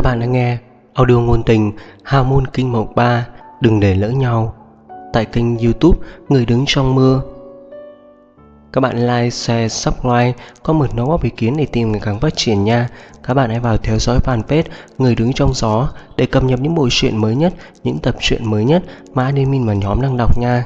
Các bạn đang nghe audio ngôn tình Hào môn kinh mộng 3 Đừng để lỡ nhau tại kênh YouTube Người đứng trong mưa. Các bạn like, share, subscribe, comment đóng góp ý kiến để team ngày càng phát triển nha. Các bạn hãy vào theo dõi fanpage Người đứng trong gió để cập nhật những bộ truyện mới nhất, những tập truyện mới nhất mà admin và nhóm đang đọc nha.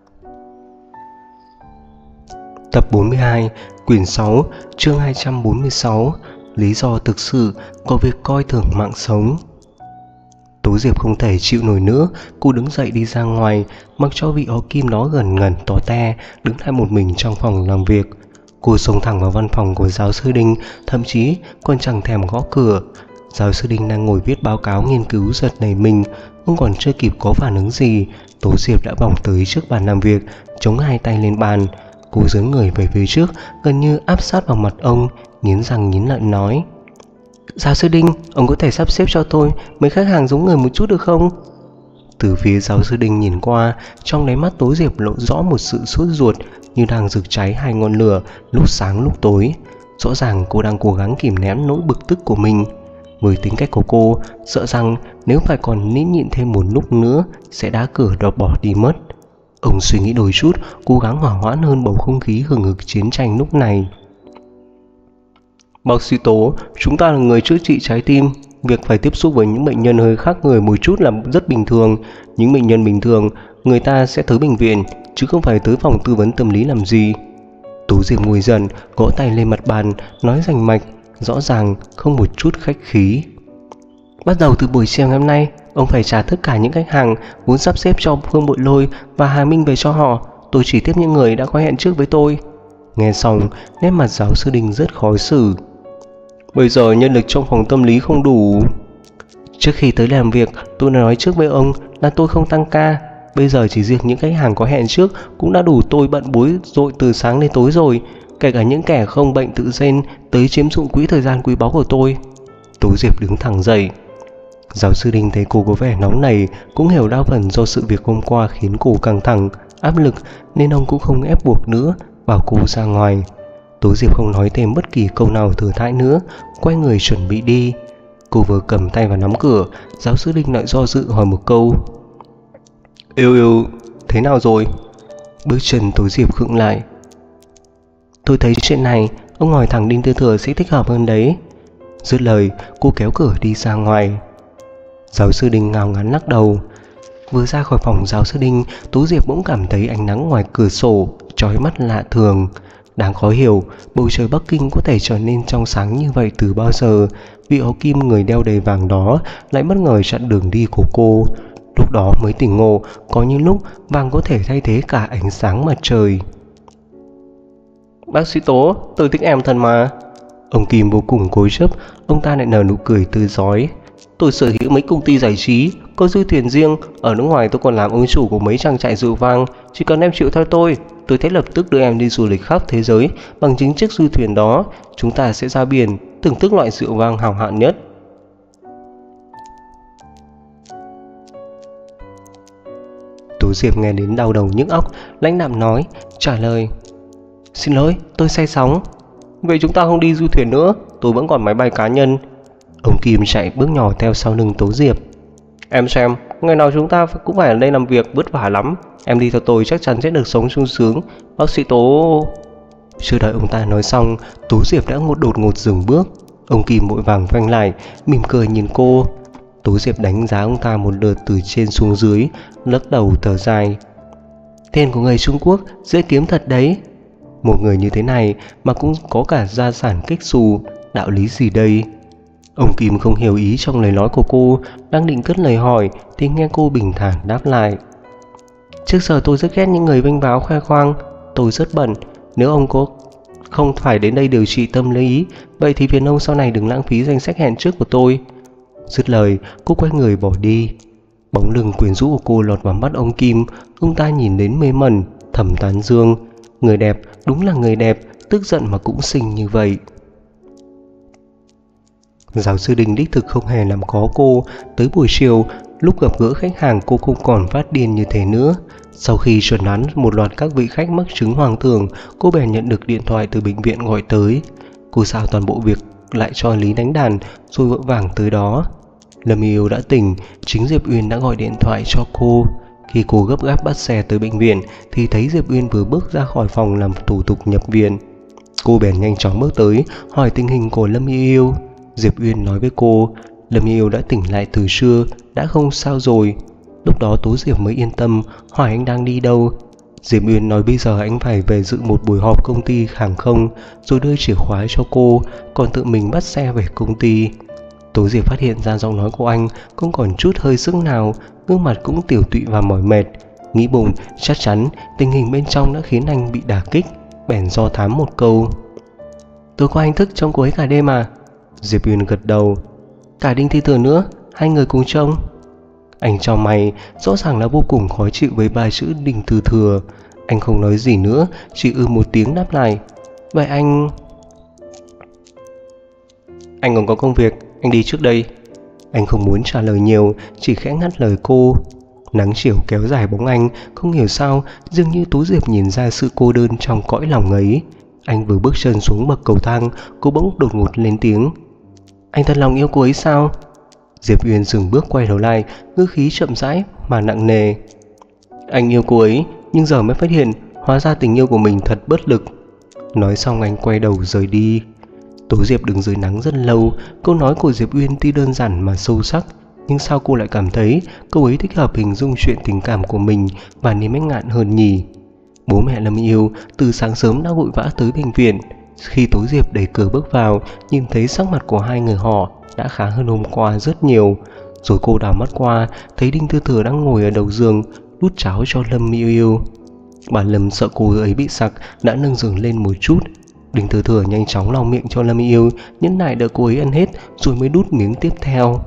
Tập 42, quyển 6, chương 246. Lý do thực sự có việc coi thường mạng sống. Tố Diệp không thể chịu nổi nữa, cô đứng dậy đi ra ngoài, mặc cho vị ó kim đó gần ngẩn tỏ te, đứng lại một mình trong phòng làm việc. Cô xông thẳng vào văn phòng của giáo sư Đinh, thậm chí còn chẳng thèm gõ cửa. Giáo sư Đinh đang ngồi viết báo cáo nghiên cứu giật nảy mình, ông còn chưa kịp có phản ứng gì, Tố Diệp đã vòng tới trước bàn làm việc, chống hai tay lên bàn. Cô dướn người về phía trước, gần như áp sát vào mặt ông, nghiến răng nghiến lợi nói: "Giáo sư Đinh, ông có thể sắp xếp cho tôi mấy khách hàng giống người một chút được không?" Từ phía giáo sư Đinh nhìn qua, trong đáy mắt Tố Diệp lộ rõ một sự sốt ruột, như đang rực cháy hai ngọn lửa, lúc sáng lúc tối. Rõ ràng cô đang cố gắng kìm nén nỗi bực tức của mình. Với tính cách của cô, sợ rằng nếu phải còn nín nhịn thêm một lúc nữa sẽ đá cửa đập bỏ đi mất. Ông suy nghĩ đôi chút, cố gắng hỏa hoãn hơn bầu không khí hừng hực chiến tranh lúc này. "Bác sĩ Tố, chúng ta là người chữa trị trái tim. Việc phải tiếp xúc với những bệnh nhân hơi khác người một chút là rất bình thường. Những bệnh nhân bình thường, người ta sẽ tới bệnh viện, chứ không phải tới phòng tư vấn tâm lý làm gì." Tố Diệp ngồi dần, gõ tay lên mặt bàn, nói rành mạch, rõ ràng không một chút khách khí. "Bắt đầu từ buổi chiều ngày hôm nay, ông phải trả tất cả những khách hàng muốn sắp xếp cho Phương Bội Lôi và Hà Minh về cho họ. Tôi chỉ tiếp những người đã có hẹn trước với tôi." Nghe xong, nét mặt giáo sư Đinh rất khó xử. "Bây giờ nhân lực trong phòng tâm lý không đủ. Trước khi tới làm việc, tôi đã nói trước với ông là tôi không tăng ca. Bây giờ chỉ riêng những khách hàng có hẹn trước cũng đã đủ tôi bận bối rộn từ sáng đến tối rồi. Kể cả những kẻ không bệnh tự rên tới chiếm dụng quỹ thời gian quý báu của tôi." Tố Diệp đứng thẳng dậy. Giáo sư Đinh thấy cô có vẻ nóng nảy, cũng hiểu đa phần do sự việc hôm qua khiến cô căng thẳng, áp lực, nên ông cũng không ép buộc nữa, bảo cô ra ngoài. Tố Diệp không nói thêm bất kỳ câu nào thừa thãi nữa, quay người chuẩn bị đi. Cô vừa cầm tay vào nắm cửa, giáo sư Đinh lại do dự hỏi một câu: Yêu, thế nào rồi?" Bước chân Tố Diệp khựng lại. "Tôi thấy chuyện này, ông hỏi thằng Đinh Tư Thừa sẽ thích hợp hơn đấy." Dứt lời, cô kéo cửa đi ra ngoài. Giáo sư Đinh ngao ngán lắc đầu. Vừa ra khỏi phòng giáo sư Đinh, Tố Diệp bỗng cảm thấy ánh nắng ngoài cửa sổ chói mắt lạ thường. Đáng khó hiểu, bầu trời Bắc Kinh có thể trở nên trong sáng như vậy từ bao giờ. Vị áo kim người đeo đầy vàng đó lại bất ngờ chặn đường đi của cô. Lúc đó mới tỉnh ngộ, có những lúc vàng có thể thay thế cả ánh sáng mặt trời. "Bác sĩ Tố, tôi thích em thật mà." Ông Kim vô cùng cố chấp, ông ta lại nở nụ cười tươi rói. "Tôi sở hữu mấy công ty giải trí, có du thuyền riêng, ở nước ngoài tôi còn làm ông chủ của mấy trang trại rượu vang. Chỉ cần em chịu theo tôi sẽ lập tức đưa em đi du lịch khắp thế giới bằng chính chiếc du thuyền đó. Chúng ta sẽ ra biển, thưởng thức loại rượu vang hào hạng nhất." Tố Diệp nghe đến đau đầu nhức óc, lãnh đạm nói, trả lời: "Xin lỗi, tôi say sóng." "Vậy chúng ta không đi du thuyền nữa, tôi vẫn còn máy bay cá nhân." Ông Kim chạy bước nhỏ theo sau lưng Tố Diệp. "Em xem, ngày nào chúng ta cũng phải ở đây làm việc vất vả lắm. Em đi theo tôi chắc chắn sẽ được sống sung sướng, bác sĩ Tố." Chưa đợi ông ta nói xong, Tố Diệp đã đột ngột dừng bước. Ông Kim vội vàng phanh lại, mỉm cười nhìn cô. Tố Diệp đánh giá ông ta một lượt từ trên xuống dưới, lắc đầu thở dài. "Tiền của người Trung Quốc dễ kiếm thật đấy. Một người như thế này mà cũng có cả gia sản kích xù, đạo lý gì đây?" Ông Kim không hiểu ý trong lời nói của cô, đang định cất lời hỏi thì nghe cô bình thản đáp lại: "Trước giờ tôi rất ghét những người vênh váo khoe khoang. Tôi rất bận. Nếu ông không phải đến đây điều trị tâm lý, vậy thì phiền ông sau này đừng lãng phí danh sách hẹn trước của tôi." Dứt lời, cô quay người bỏ đi. Bóng lưng quyến rũ của cô lọt vào mắt ông Kim. Ông ta nhìn đến mê mẩn, thầm tán dương. Người đẹp, đúng là người đẹp, tức giận mà cũng xinh như vậy. Giáo sư Đinh đích thực không hề làm khó cô. Tới buổi chiều, lúc gặp gỡ khách hàng, cô không còn phát điên như thế nữa. Sau khi chuẩn đoán một loạt các vị khách mắc chứng hoang tưởng, cô bèn nhận được điện thoại từ bệnh viện gọi tới. Cô giao toàn bộ việc lại cho Lý đánh đàn, rồi vội vàng tới đó. Lâm Yêu đã tỉnh, chính Diệp Uyên đã gọi điện thoại cho cô. Khi cô gấp gáp bắt xe tới bệnh viện thì thấy Diệp Uyên vừa bước ra khỏi phòng làm thủ tục nhập viện. Cô bèn nhanh chóng bước tới hỏi tình hình của Lâm Yêu. Diệp Uyên nói với cô, Lâm Yêu đã tỉnh lại từ trưa, đã không sao rồi. Lúc đó Tố Diệp mới yên tâm, hỏi anh đang đi đâu. Diệp Uyên nói bây giờ anh phải về dự một buổi họp công ty hàng không, rồi đưa chìa khóa cho cô, còn tự mình bắt xe về công ty. Tố Diệp phát hiện ra giọng nói của anh không còn chút hơi sức nào, gương mặt cũng tiểu tụy và mỏi mệt. Nghĩ bụng chắc chắn tình hình bên trong đã khiến anh bị đả kích, bèn do thám một câu. Tối qua anh thức trông cô ấy cả đêm à? Diệp Uyên gật đầu. Cả Đinh Thi Thừa nữa, hai người cùng trông. Anh chau mày, rõ ràng là vô cùng khó chịu với ba chữ Đinh Thư Thừa. Anh không nói gì nữa, chỉ một tiếng đáp lại. Vậy anh còn có công việc, anh đi trước đây. Anh không muốn trả lời nhiều, chỉ khẽ ngắt lời cô. Nắng chiều kéo dài bóng anh, không hiểu sao dường như Tố Diệp nhìn ra sự cô đơn trong cõi lòng ấy. Anh vừa bước chân xuống bậc cầu thang, cô bỗng đột ngột lên tiếng. Anh thật lòng yêu cô ấy sao? Diệp Uyên dừng bước quay đầu lại, ngữ khí chậm rãi mà nặng nề. Anh yêu cô ấy, nhưng giờ mới phát hiện hóa ra tình yêu của mình thật bất lực. Nói xong anh quay đầu rời đi. Tố Diệp đứng dưới nắng rất lâu. Câu nói của Diệp Uyên tuy đơn giản mà sâu sắc, nhưng sao cô lại cảm thấy cô ấy thích hợp hình dung chuyện tình cảm của mình và niềm ách ngạn hơn nhỉ? Bố mẹ Lâm Yêu từ sáng sớm đã vội vã tới bệnh viện. Khi Tố Diệp đẩy cửa bước vào, nhìn thấy sắc mặt của hai người họ đã khá hơn hôm qua rất nhiều. Rồi cô đảo mắt qua, thấy Đinh Thư Thừa đang ngồi ở đầu giường đút cháo cho Lâm Yêu. Bà Lâm sợ cô ấy bị sặc đã nâng giường lên một chút. Đinh Thư Thừa nhanh chóng lau miệng cho Lâm Yêu, nhẫn nại đợi cô ấy ăn hết rồi mới đút miếng tiếp theo.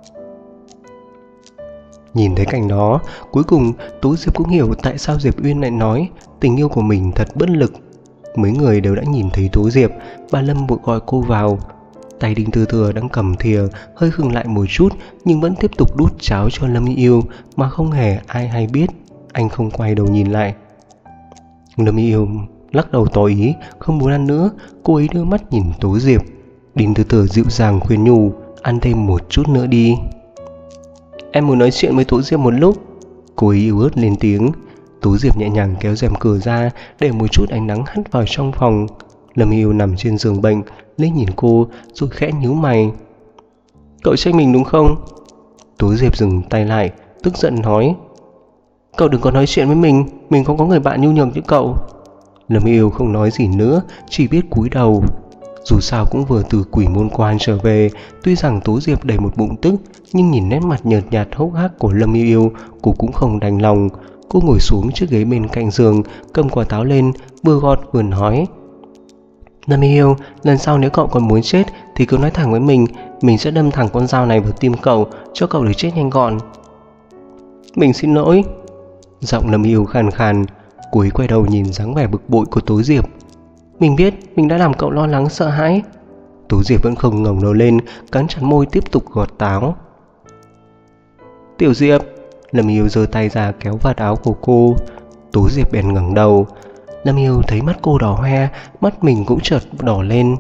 Nhìn thấy cảnh đó, cuối cùng Tố Diệp cũng hiểu tại sao Diệp Uyên lại nói tình yêu của mình thật bất lực. Mấy người đều đã nhìn thấy Tố Diệp, bà Lâm vội gọi cô vào. Tay Đinh Thư Thừa đang cầm thìa hơi khựng lại một chút, nhưng vẫn tiếp tục đút cháo cho Lâm Yêu mà không hề ai hay biết. Anh không quay đầu nhìn lại. Lâm Yêu lắc đầu tỏ ý không muốn ăn nữa. Cô ấy đưa mắt nhìn Tố Diệp. Đinh Thư Thừa dịu dàng khuyên nhủ, ăn thêm một chút nữa đi. Em muốn nói chuyện với Tố Diệp một lúc. Cô ấy yếu ớt lên tiếng. Tố Diệp nhẹ nhàng kéo rèm cửa ra để một chút ánh nắng hắt vào trong phòng. Lâm Yêu nằm trên giường bệnh, lên nhìn cô rồi khẽ nhíu mày. Cậu trách mình đúng không? Tố Diệp dừng tay lại, tức giận nói. Cậu đừng có nói chuyện với mình không có người bạn nhu nhược như cậu. Lâm Yêu không nói gì nữa, chỉ biết cúi đầu. Dù sao cũng vừa từ Quỷ Môn Quan trở về, tuy rằng Tố Diệp đầy một bụng tức, nhưng nhìn nét mặt nhợt nhạt hốc hác của Lâm Yêu, cô cũng không đành lòng. Cô ngồi xuống chiếc ghế bên cạnh giường, cầm quả táo lên, vừa gọt vừa nói. Lâm Yêu, lần sau nếu cậu còn muốn chết thì cứ nói thẳng với mình sẽ đâm thẳng con dao này vào tim cậu, cho cậu được chết nhanh gọn. Mình xin lỗi. Giọng Lâm Yêu khàn khàn. Cô ấy quay đầu nhìn dáng vẻ bực bội của Tố Diệp. Mình biết mình đã làm cậu lo lắng sợ hãi. Tố Diệp vẫn không ngẩng đầu lên, cắn chặt môi tiếp tục gọt táo. Tiểu Diệp. Lâm Yêu giơ tay ra kéo vạt áo của cô. Tố Diệp bèn ngẩng đầu. Lâm Yêu thấy mắt cô đỏ hoe, mắt mình cũng chợt đỏ lên.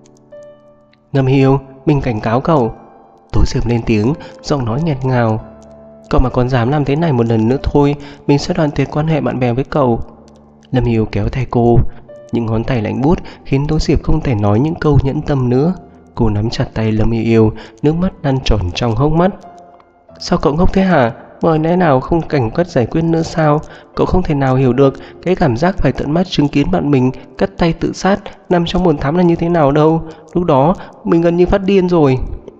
Lâm Yêu, mình cảnh cáo cậu. Tố Diệp lên tiếng, giọng nói nghẹt ngào. Cậu mà còn dám làm thế này một lần nữa thôi, mình sẽ đoạn tuyệt quan hệ bạn bè với cậu. Lâm Yêu kéo tay cô. Những ngón tay lạnh buốt khiến Tố Diệp không thể nói những câu nhẫn tâm nữa. Cô nắm chặt tay Lâm Yêu, nước mắt lăn tròn trong hốc mắt. Sao cậu ngốc thế hả? Mọi lẽ nào không cảnh quất giải quyết nữa sao? Cậu không thể nào hiểu được cái cảm giác phải tận mắt chứng kiến bạn mình cắt tay tự sát nằm trong bồn tắm là như thế nào đâu. Lúc đó mình gần như phát điên rồi.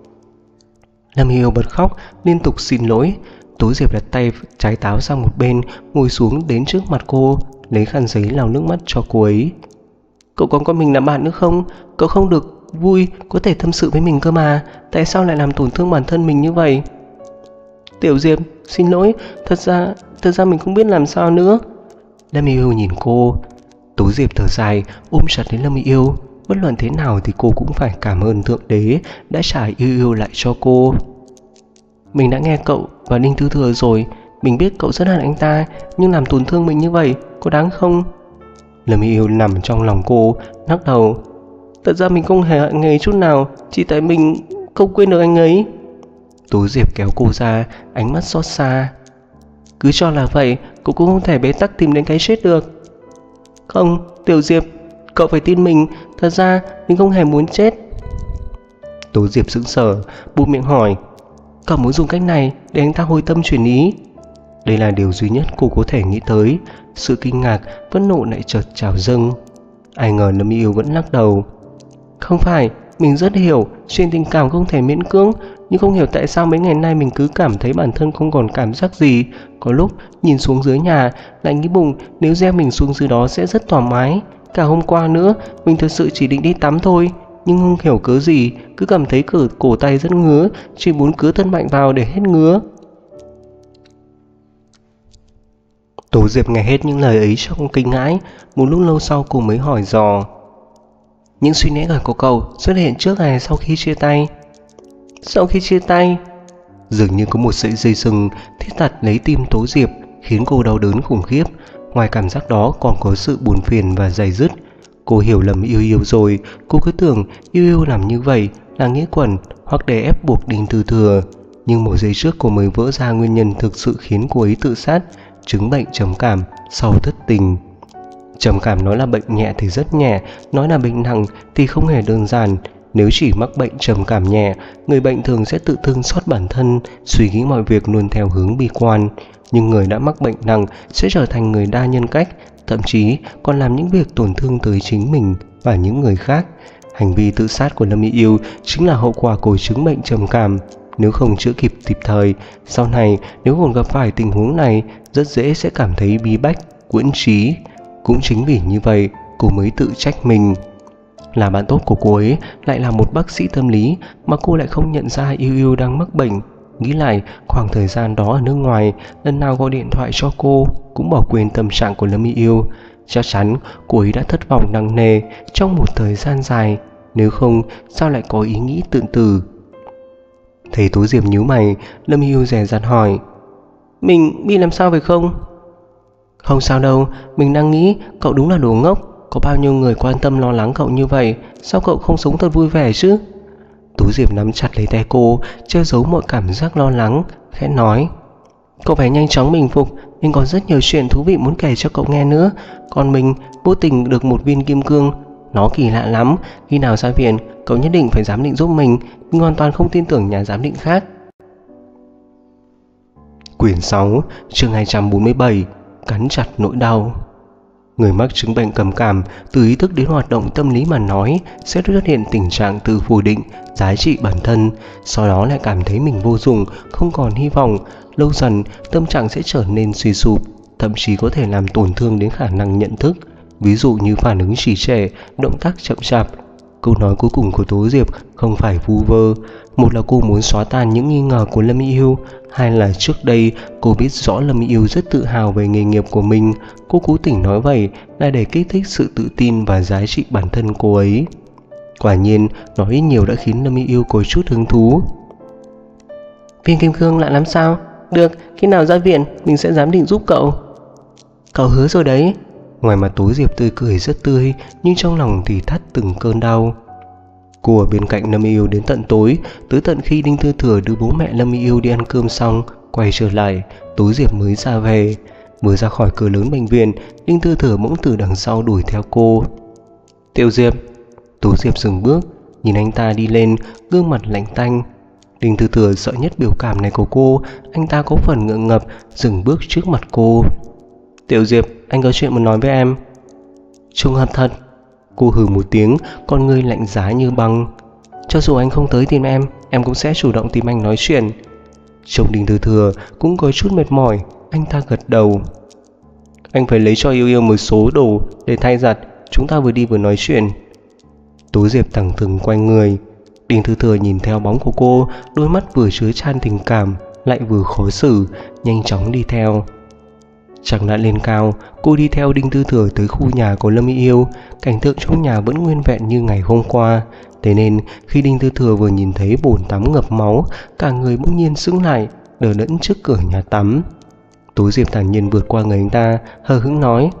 Lâm Yêu bật khóc, liên tục xin lỗi. Tố Diệp đặt tay trái táo sang một bên, ngồi xuống đến trước mặt cô, lấy khăn giấy lau nước mắt cho cô ấy. Cậu còn có mình làm bạn nữa không? Cậu không được vui, có thể tâm sự với mình cơ mà. Tại sao lại làm tổn thương bản thân mình như vậy? Tiểu Diệp, xin lỗi, thật ra mình không biết làm sao nữa. Lâm Yêu nhìn cô. Tố Diệp thở dài, ôm chặt đến Lâm Yêu. Bất luận thế nào thì cô cũng phải cảm ơn Thượng Đế đã trả yêu lại cho cô. Mình đã nghe cậu và Đinh Thư Thừa rồi. Mình biết cậu rất hận anh ta, nhưng làm tổn thương mình như vậy có đáng không? Lâm Yêu nằm trong lòng cô, lắc đầu. Thật ra mình không hề hận anh ấy chút nào, chỉ tại mình không quên được anh ấy. Tố Diệp kéo cô ra, ánh mắt xót xa. Cứ cho là vậy, cô cũng không thể bế tắc tìm đến cái chết được. Không, Tiểu Diệp, cậu phải tin mình, thật ra mình không hề muốn chết. Tố Diệp sững sờ, buông miệng hỏi, cậu muốn dùng cách này để anh ta hồi tâm chuyển ý? Đây là điều duy nhất cô có thể nghĩ tới. Sự kinh ngạc, phẫn nộ lại chợt trào dâng. Ai ngờ Lâm Yêu vẫn lắc đầu. Không phải, mình rất hiểu chuyện tình cảm không thể miễn cưỡng, nhưng không hiểu tại sao mấy ngày nay mình cứ cảm thấy bản thân không còn cảm giác gì. Có lúc nhìn xuống dưới nhà lại nghĩ bụng nếu gieo mình xuống dưới đó sẽ rất thoải mái. Cả hôm qua nữa mình thật sự chỉ định đi tắm thôi, nhưng không hiểu cớ gì cứ cảm thấy cổ tay rất ngứa, chỉ muốn cứa thân mạnh vào để hết ngứa. Tố Diệp nghe hết những lời ấy trong kinh hãi. Một lúc lâu sau cô mới hỏi dò, những suy nghĩ của cậu xuất hiện trước hay sau khi chia tay? Sau khi chia tay. Dường như có một sợi dây sừng thít chặt lấy tim Tố Diệp, khiến cô đau đớn khủng khiếp. Ngoài cảm giác đó còn có sự buồn phiền và day dứt. Cô hiểu lầm Yêu Yêu rồi. Cô cứ tưởng Yêu Yêu làm như vậy là nghĩa quẩn hoặc để ép buộc Đinh Tư Thừa. Nhưng một giây trước cô mới vỡ ra nguyên nhân thực sự khiến cô ấy tự sát: chứng bệnh trầm cảm sau thất tình. Trầm cảm nói là bệnh nhẹ thì rất nhẹ, nói là bệnh nặng thì không hề đơn giản. Nếu chỉ mắc bệnh trầm cảm nhẹ, người bệnh thường sẽ tự thương xót bản thân, suy nghĩ mọi việc luôn theo hướng bi quan. Nhưng người đã mắc bệnh nặng sẽ trở thành người đa nhân cách, thậm chí còn làm những việc tổn thương tới chính mình và những người khác. Hành vi tự sát của Lâm Yêu chính là hậu quả của chứng bệnh trầm cảm. Nếu không chữa kịp thời, sau này nếu còn gặp phải tình huống này, rất dễ sẽ cảm thấy bí bách, quẫn trí. Cũng chính vì như vậy, cô mới tự trách mình. Là bạn tốt của cô ấy lại là một bác sĩ tâm lý mà cô lại không nhận ra Yêu Yêu đang mắc bệnh. Nghĩ lại khoảng thời gian đó ở nước ngoài, lần nào gọi điện thoại cho cô cũng bỏ quên tâm trạng của Lâm Yêu. Chắc chắn cô ấy đã thất vọng nặng nề trong một thời gian dài, nếu không sao lại có ý nghĩ tự tử. Thấy Tố Diệp nhíu mày, Lâm Yêu dè dặt hỏi, mình bị làm sao phải không? Không sao đâu, mình đang nghĩ cậu đúng là đồ ngốc. Có bao nhiêu người quan tâm lo lắng cậu như vậy, sao cậu không sống thật vui vẻ chứ? Tố Diệp nắm chặt lấy tay cô, che giấu mọi cảm giác lo lắng, khẽ nói, cậu phải nhanh chóng bình phục, mình còn rất nhiều chuyện thú vị muốn kể cho cậu nghe nữa. Còn mình vô tình được một viên kim cương, nó kỳ lạ lắm. Khi nào ra viện, cậu nhất định phải giám định giúp mình hoàn toàn không tin tưởng nhà giám định khác. Quyển 6, chương 247, cắn chặt nỗi đau. Người mắc chứng bệnh trầm cảm, từ ý thức đến hoạt động tâm lý mà nói, sẽ xuất hiện tình trạng tự phủ định giá trị bản thân, sau đó lại cảm thấy mình vô dụng, không còn hy vọng. Lâu dần, tâm trạng sẽ trở nên suy sụp, thậm chí có thể làm tổn thương đến khả năng nhận thức, ví dụ như phản ứng trì trệ, động tác chậm chạp. Câu nói cuối cùng của Tố Diệp không phải vu vơ. Một là cô muốn xóa tan những nghi ngờ của Lâm Yêu, hai là trước đây cô biết rõ Lâm Yêu rất tự hào về nghề nghiệp của mình. Cô cố tình nói vậy là để kích thích sự tự tin và giá trị bản thân cô ấy. Quả nhiên, nói ít nhiều đã khiến Lâm Yêu có chút hứng thú. Viên kim cương lạ lắm sao? Được, khi nào ra viện mình sẽ giám định giúp cậu. Cậu hứa rồi đấy. Ngoài mặt Tố Diệp tươi cười rất tươi, nhưng trong lòng thì thắt từng cơn đau. Cô ở bên cạnh Lâm Yêu đến tận tối, tới tận khi Đinh Tư Thừa đưa bố mẹ Lâm Yêu đi ăn cơm xong, quay trở lại, Tố Diệp mới ra về. Vừa ra khỏi cửa lớn bệnh viện, Đinh Tư Thừa bỗng từ đằng sau đuổi theo cô. Tiểu Diệp. Tố Diệp dừng bước, nhìn anh ta đi lên, gương mặt lạnh tanh. Đinh Tư Thừa sợ nhất biểu cảm này của cô, anh ta có phần ngượng ngập, dừng bước trước mặt cô. Tiểu Diệp, anh có chuyện muốn nói với em. Trùng hợp thật. Cô hừ một tiếng, con ngươi lạnh giá như băng. Cho dù anh không tới tìm em cũng sẽ chủ động tìm anh nói chuyện. Trông Đinh Tư Thừa cũng có chút mệt mỏi, anh ta gật đầu. Anh phải lấy cho Yêu Yêu một số đồ để thay giặt, chúng ta vừa đi vừa nói chuyện. Tố Diệp thẳng thừng quay người. Đinh Tư Thừa nhìn theo bóng của cô, đôi mắt vừa chứa chan tình cảm lại vừa khó xử, nhanh chóng đi theo. Chẳng đã lên cao, cô đi theo Đinh Tư Thừa tới khu nhà của Lâm Yêu. Cảnh tượng trong nhà vẫn nguyên vẹn như ngày hôm qua. Thế nên khi Đinh Tư Thừa vừa nhìn thấy bồn tắm ngập máu, cả người bỗng nhiên sững lại, đờ đẫn trước cửa nhà tắm. Tố Diệp thản nhiên vượt qua người anh ta, hờ hững nói,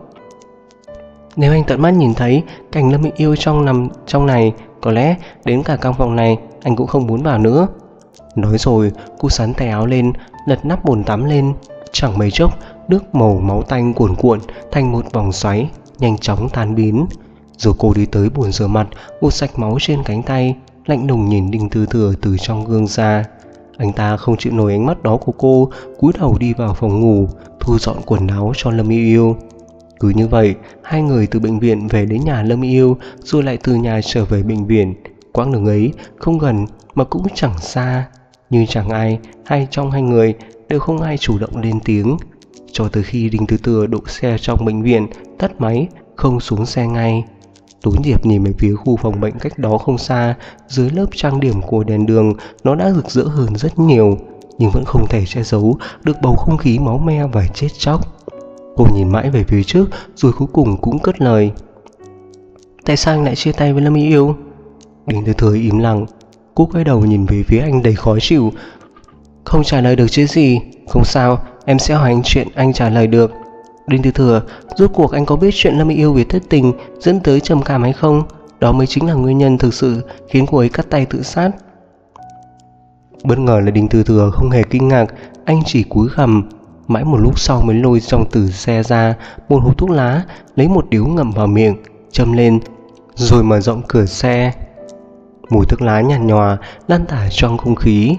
nếu anh tận mắt nhìn thấy cảnh Lâm Yêu nằm trong này, có lẽ đến cả căn phòng này anh cũng không muốn vào nữa. Nói rồi, cô xắn tay áo lên, lật nắp bồn tắm lên. Chẳng mấy chốc, nước màu máu tanh cuồn cuộn thành một vòng xoáy, nhanh chóng tan biến. Rồi cô đi tới bồn rửa mặt, gột sạch máu trên cánh tay, lạnh lùng nhìn Đinh Tư Thừa từ trong gương ra. Anh ta không chịu nổi ánh mắt đó của cô, cúi đầu đi vào phòng ngủ, thu dọn quần áo cho Lâm Yêu Yêu. Cứ như vậy, hai người từ bệnh viện về đến nhà Lâm Yêu, rồi lại từ nhà trở về bệnh viện. Quãng đường ấy không gần mà cũng chẳng xa, nhưng chẳng ai hay trong hai người đều không ai chủ động lên tiếng. Cho tới khi Đinh Tư Thừa đỗ xe trong bệnh viện, tắt máy, không xuống xe ngay. Tốn Diệp nhìn về phía khu phòng bệnh cách đó không xa, dưới lớp trang điểm của đèn đường nó đã rực rỡ hơn rất nhiều, nhưng vẫn không thể che giấu được bầu không khí máu me và chết chóc. Cô nhìn mãi về phía trước rồi cuối cùng cũng cất lời: "Tại sao anh lại chia tay với Lâm Ý Yêu?" Đinh Tư Thừa im lặng. Cô quay đầu nhìn về phía anh đầy khó chịu. "Không trả lời được chứ gì. Không sao, em sẽ hỏi anh chuyện anh trả lời được. Đinh Tư Thừa, rốt cuộc anh có biết chuyện Lâm Ý Yêu vì thất tình dẫn tới trầm cảm hay không? Đó mới chính là nguyên nhân thực sự khiến cô ấy cắt tay tự sát." Bất ngờ là Đinh Tư Thừa không hề kinh ngạc, anh chỉ cúi gằm. Mãi một lúc sau mới lôi trong từ xe ra một hộp thuốc lá, lấy một điếu ngậm vào miệng, châm lên, rồi mở rộng cửa xe. Mùi thuốc lá nhàn nhòa lan tỏa trong không khí.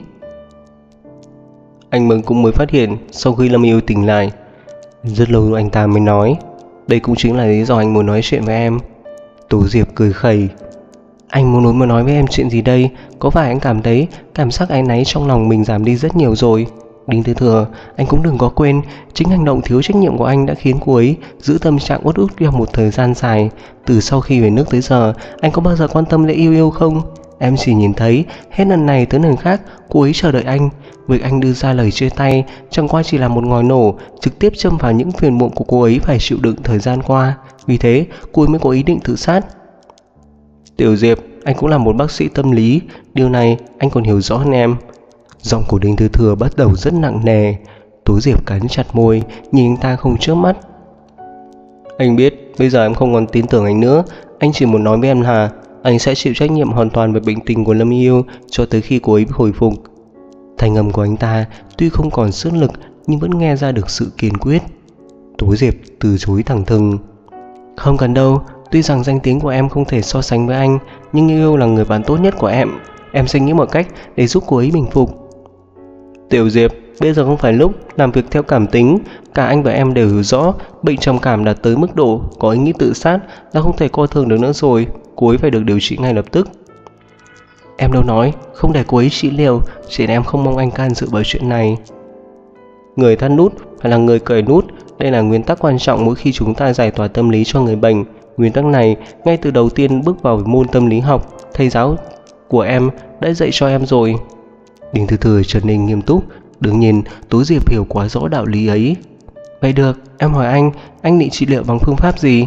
Anh cũng mới phát hiện sau khi Lâm Yêu tỉnh lại. Rất lâu anh ta mới nói: "Đây cũng chính là lý do anh muốn nói chuyện với em." Tố Diệp cười khẩy: "Anh muốn nói với em chuyện gì đây? Có phải anh cảm thấy cảm giác áy náy trong lòng mình giảm đi rất nhiều rồi? Đinh Tư Thừa, anh cũng đừng có quên, chính hành động thiếu trách nhiệm của anh đã khiến cô ấy giữ tâm trạng uất ức trong một thời gian dài. Từ sau khi về nước tới giờ, anh có bao giờ quan tâm đến Yêu Yêu không? Em chỉ nhìn thấy hết lần này tới lần khác cô ấy chờ đợi anh. Việc anh đưa ra lời chia tay chẳng qua chỉ là một ngòi nổ, trực tiếp châm vào những phiền muộn của cô ấy phải chịu đựng thời gian qua. Vì thế cô ấy mới có ý định tự sát." "Tiểu Diệp, anh cũng là một bác sĩ tâm lý, điều này anh còn hiểu rõ hơn em." Giọng của Đinh Tư Thừa bắt đầu rất nặng nề. Tố Diệp cắn chặt môi, nhìn anh ta không chớp mắt. "Anh biết, bây giờ em không còn tin tưởng anh nữa. Anh chỉ muốn nói với em là anh sẽ chịu trách nhiệm hoàn toàn về bệnh tình của Lâm Yêu cho tới khi cô ấy hồi phục." Thanh âm của anh ta tuy không còn sức lực nhưng vẫn nghe ra được sự kiên quyết. Tố Diệp từ chối thẳng thừng: "Không cần đâu, tuy rằng danh tiếng của em không thể so sánh với anh, nhưng Yêu là người bạn tốt nhất của em sẽ nghĩ một cách để giúp cô ấy bình phục." "Tiểu Diệp, bây giờ không phải lúc làm việc theo cảm tính. Cả anh và em đều hiểu rõ bệnh trầm cảm đạt tới mức độ có ý nghĩ tự sát là không thể coi thường được nữa rồi. Cô ấy phải được điều trị ngay lập tức." "Em đâu nói không để cô ấy trị liệu, chỉ là em không mong anh can dự vào chuyện này." "Người thắt nút phải là người cởi nút, đây là nguyên tắc quan trọng mỗi khi chúng ta giải tỏa tâm lý cho người bệnh. Nguyên tắc này ngay từ đầu tiên bước vào môn tâm lý học, thầy giáo của em đã dạy cho em rồi." Đinh Tư Thừa trở nên nghiêm túc. Đương nhiên Tố Diệp hiểu quá rõ đạo lý ấy. "Vậy được, em hỏi anh định trị liệu bằng phương pháp gì?"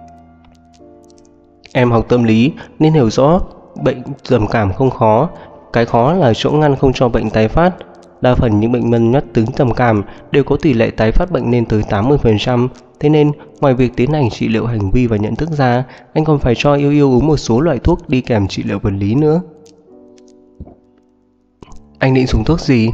"Em học tâm lý nên hiểu rõ bệnh trầm cảm không khó. Cái khó là chỗ ngăn không cho bệnh tái phát. Đa phần những bệnh nhân mắc chứng trầm cảm đều có tỷ lệ tái phát bệnh lên tới 80%. Thế nên ngoài việc tiến hành trị liệu hành vi và nhận thức ra, anh còn phải cho Yêu Yêu uống một số loại thuốc đi kèm trị liệu vật lý nữa." "Anh định dùng thuốc gì?"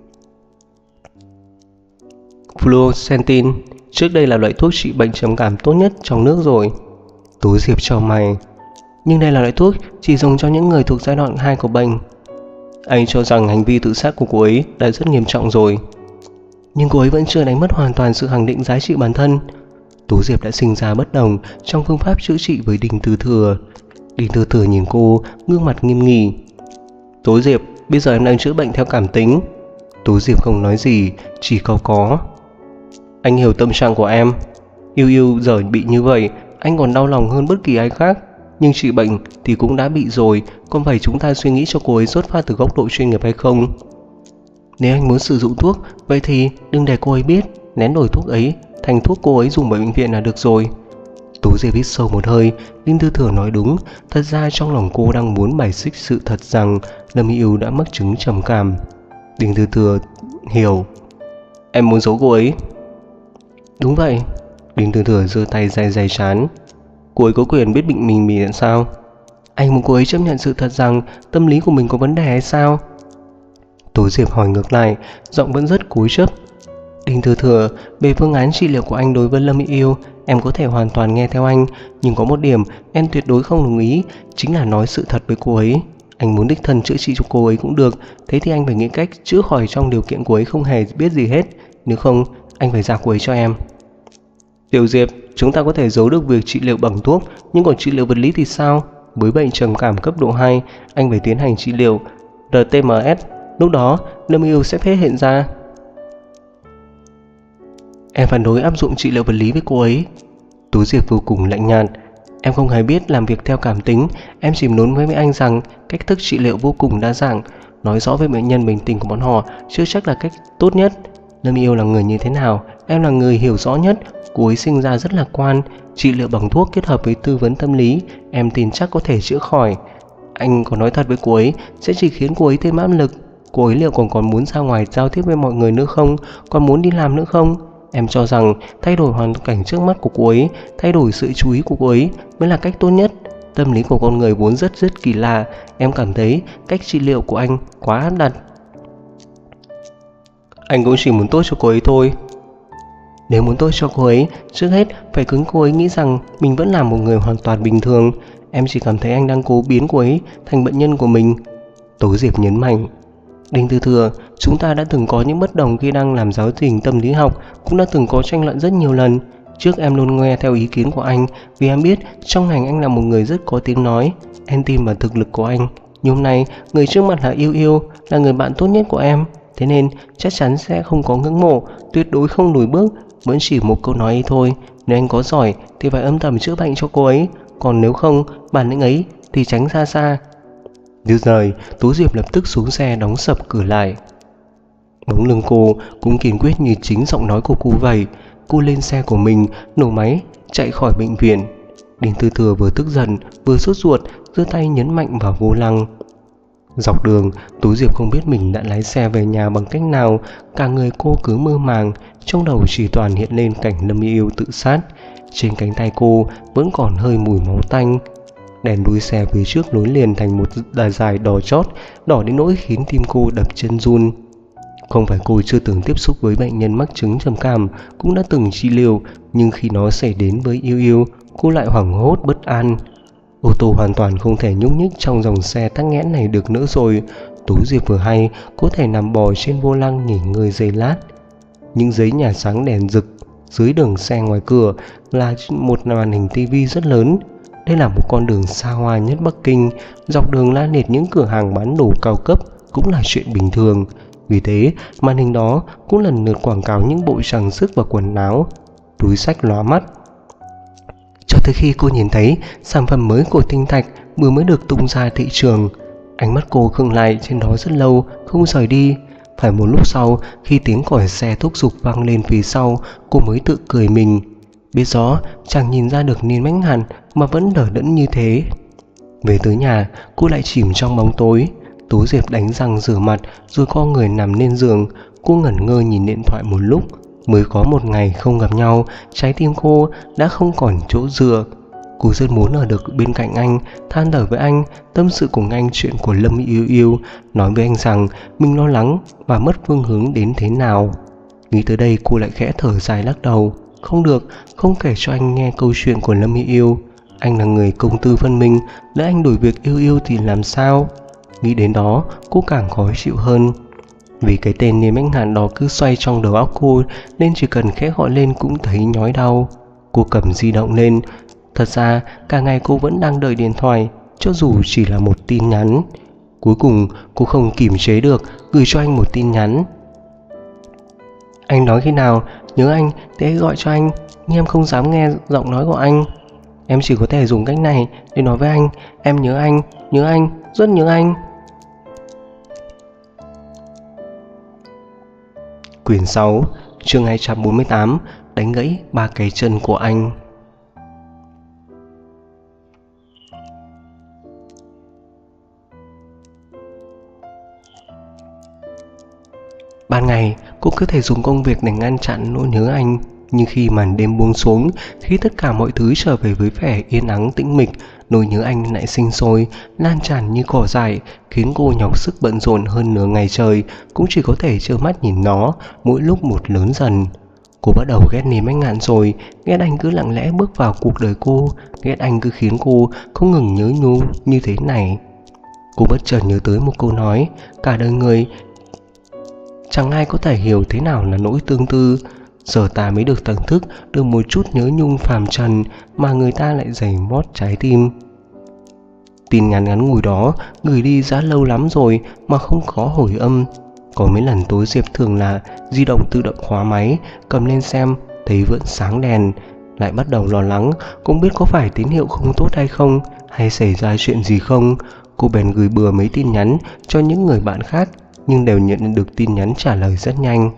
"Fluoxetine, trước đây là loại thuốc trị bệnh trầm cảm tốt nhất trong nước rồi." Tố Diệp chau mày: "Nhưng đây là loại thuốc chỉ dùng cho những người thuộc giai đoạn 2 của bệnh." Anh cho rằng hành vi tự sát của cô ấy đã rất nghiêm trọng rồi. "Nhưng cô ấy vẫn chưa đánh mất hoàn toàn sự khẳng định giá trị bản thân." Tố Diệp đã sinh ra bất đồng trong phương pháp chữa trị với Đinh Tư Thừa. Đinh Tư Thừa nhìn cô, gương mặt nghiêm nghị: "Tố Diệp, bây giờ em đang chữa bệnh theo cảm tính." Tố Diệp không nói gì, chỉ cau có: "Anh hiểu tâm trạng của em. Yêu Yêu giờ bị như vậy, anh còn đau lòng hơn bất kỳ ai khác. Nhưng trị bệnh thì cũng đã bị rồi, còn phải chúng ta suy nghĩ cho cô ấy xuất phát từ góc độ chuyên nghiệp hay không. Nếu anh muốn sử dụng thuốc, vậy thì đừng để cô ấy biết, nén đổi thuốc ấy thành thuốc cô ấy dùng ở bệnh viện là được rồi." Tố Diệp hít sâu một hơi. Đinh Tư Thừa nói đúng, thật ra trong lòng cô đang muốn bài xích sự thật rằng Lâm Yêu đã mắc chứng trầm cảm. Đinh Tư Thừa hiểu: "Em muốn giấu cô ấy?" "Đúng vậy." Đinh Tư Thừa giơ tay day trán: "Cô ấy có quyền biết bệnh mình bị làm sao? Anh muốn cô ấy chấp nhận sự thật rằng tâm lý của mình có vấn đề hay sao?" Tố Diệp hỏi ngược lại, giọng vẫn rất cố chấp. Đinh Thừa Thừa, về phương án trị liệu của anh đối với Lâm Mỹ Yêu, em có thể hoàn toàn nghe theo anh, nhưng có một điểm em tuyệt đối không đồng ý, chính là nói sự thật với cô ấy. Anh muốn đích thân chữa trị cho cô ấy cũng được, thế thì anh phải nghĩ cách chữa khỏi trong điều kiện cô ấy không hề biết gì hết, nếu không, anh phải giao cô ấy cho em. Tiểu Diệp, chúng ta có thể giấu được việc trị liệu bằng thuốc, nhưng còn trị liệu vật lý thì sao? Với bệnh trầm cảm cấp độ 2, anh phải tiến hành trị liệu RTMS, lúc đó Lâm Yêu sẽ phát hiện ra. Em phản đối áp dụng trị liệu vật lý với cô ấy. Tú Diệp vô cùng lạnh nhạt. Em không hề biết làm việc theo cảm tính, em chỉ muốn nói với anh rằng cách thức trị liệu vô cùng đa dạng. Nói rõ với bệnh nhân bình tình của bọn họ chưa chắc là cách tốt nhất. Lâm Yêu là người như thế nào, em là người hiểu rõ nhất. Cô ấy sinh ra rất lạc quan, trị liệu bằng thuốc kết hợp với tư vấn tâm lý, em tin chắc có thể chữa khỏi. Anh có nói thật với cô ấy sẽ chỉ khiến cô ấy thêm áp lực. Cô ấy liệu còn muốn ra ngoài giao tiếp với mọi người nữa không, còn muốn đi làm nữa không? Em cho rằng thay đổi hoàn cảnh trước mắt của cô ấy, thay đổi sự chú ý của cô ấy mới là cách tốt nhất. Tâm lý của con người vốn rất kỳ lạ, em cảm thấy cách trị liệu của anh quá áp đặt. Anh cũng chỉ muốn tốt cho cô ấy thôi. Nếu muốn tốt cho cô ấy, trước hết phải khiến cô ấy nghĩ rằng mình vẫn là một người hoàn toàn bình thường. Em chỉ cảm thấy anh đang cố biến cô ấy thành bệnh nhân của mình. Tố Diệp nhấn mạnh. Đinh Tư Thừa, chúng ta đã từng có những bất đồng khi đang làm giáo trình tâm lý học, cũng đã từng có tranh luận rất nhiều lần. Trước em luôn nghe theo ý kiến của anh, vì em biết trong ngành anh là một người rất có tiếng nói. Em tin vào thực lực của anh. Nhưng hôm nay, người trước mặt là Yêu Yêu, là người bạn tốt nhất của em. Thế nên chắc chắn sẽ không có ngưỡng mộ, tuyệt đối không lùi bước, vẫn chỉ một câu nói ấy thôi. Nếu anh có giỏi thì phải âm thầm chữa bệnh cho cô ấy, còn nếu không, bản lĩnh ấy thì tránh xa xa. Dứt lời, Tú Diệp lập tức xuống xe đóng sập cửa lại. Bóng lưng cô cũng kiên quyết như chính giọng nói của cô vậy. Cô lên xe của mình, nổ máy, chạy khỏi bệnh viện. Đinh Tư Thừa vừa tức giận, vừa sốt ruột, giơ tay nhấn mạnh vào vô lăng. Dọc đường, Tú Diệp không biết mình đã lái xe về nhà bằng cách nào, cả người cô cứ mơ màng, trong đầu chỉ toàn hiện lên cảnh Lâm Yêu tự sát. Trên cánh tay cô vẫn còn hơi mùi máu tanh. Đèn đuôi xe phía trước nối liền thành một dải dài đỏ chót, đỏ đến nỗi khiến tim cô đập chân run. Không phải cô chưa từng tiếp xúc với bệnh nhân mắc chứng trầm cảm, cũng đã từng trị liệu, nhưng khi nó xảy đến với Yêu Yêu, cô lại hoảng hốt bất an. Ô tô hoàn toàn không thể nhúc nhích trong dòng xe tắc nghẽn này được nữa rồi. Tú Diệp vừa hay có thể nằm bò trên vô lăng nghỉ ngơi giây lát. Những giấy nhà sáng đèn rực dưới đường xe ngoài cửa là một màn hình tivi rất lớn. Đây là một con đường xa hoa nhất Bắc Kinh, dọc đường la liệt những cửa hàng bán đồ cao cấp cũng là chuyện bình thường. Vì thế, màn hình đó cũng lần lượt quảng cáo những bộ trang sức và quần áo, túi xách lóa mắt. Cho tới khi cô nhìn thấy sản phẩm mới của Tinh Thạch vừa mới được tung ra thị trường, ánh mắt cô khựng lại trên đó rất lâu, không rời đi. Phải một lúc sau, khi tiếng còi xe thúc giục vang lên phía sau, cô mới tự cười mình. Biết rõ chẳng nhìn ra được nên mánh hẳn mà vẫn đờ đẫn như thế. Về tới nhà, cô lại chìm trong bóng tối. Tú Diệp đánh răng rửa mặt rồi co người nằm lên giường. Cô ngẩn ngơ nhìn điện thoại một lúc. Mới có một ngày không gặp nhau, trái tim cô đã không còn chỗ dựa. Cô rất muốn ở được bên cạnh anh, than thở với anh, tâm sự cùng anh chuyện của Lâm Yêu Yêu, nói với anh rằng mình lo lắng và mất phương hướng đến thế nào. Nghĩ tới đây cô lại khẽ thở dài lắc đầu. Không được, không kể cho anh nghe câu chuyện của Lâm Yêu Yêu. Anh là người công tư phân minh, lỡ anh đổi việc Yêu Yêu thì làm sao? Nghĩ đến đó, cô càng khó chịu hơn. Vì cái tên niềm anh hàn đó cứ xoay trong đầu óc cô, nên chỉ cần khẽ gọi lên cũng thấy nhói đau. Cô cầm di động lên. Thật ra, cả ngày cô vẫn đang đợi điện thoại, cho dù chỉ là một tin nhắn. Cuối cùng, cô không kìm chế được, gửi cho anh một tin nhắn. Anh nói khi nào nhớ anh thì hãy gọi cho anh, nhưng em không dám nghe giọng nói của anh. Em chỉ có thể dùng cách này để nói với anh, em nhớ anh, rất nhớ anh. Quyển 6, chương 248, đánh gãy 3 cái chân của anh. Ban ngày, cô có thể dùng công việc để ngăn chặn nỗi nhớ anh, Nhưng khi màn đêm buông xuống, khi tất cả mọi thứ trở về với vẻ yên ắng tĩnh mịch, nỗi nhớ anh lại sinh sôi, lan tràn như cỏ dại, khiến cô nhọc sức bận rộn hơn nửa ngày trời, cũng chỉ có thể trơ mắt nhìn nó mỗi lúc một lớn dần. Cô bắt đầu ghét Niêm Anh Ngạn rồi, ghét anh cứ lặng lẽ bước vào cuộc đời cô, ghét anh cứ khiến cô không ngừng nhớ nhung như thế này. Cô bất chợt nhớ tới một câu nói, cả đời người chẳng ai có thể hiểu thế nào là nỗi tương tư. Giờ ta mới được thưởng thức được một chút nhớ nhung phàm trần mà người ta lại dày mót trái tim. Tin nhắn ngắn ngủi đó gửi đi đã lâu lắm rồi mà không có hồi âm. Có mấy lần tối Diệp thường là di động tự động khóa máy, cầm lên xem thấy vẫn sáng đèn, lại bắt đầu lo lắng, không biết có phải tín hiệu không tốt hay không, hay xảy ra chuyện gì không. Cô bèn gửi bừa mấy tin nhắn cho những người bạn khác, nhưng đều nhận được tin nhắn trả lời rất nhanh.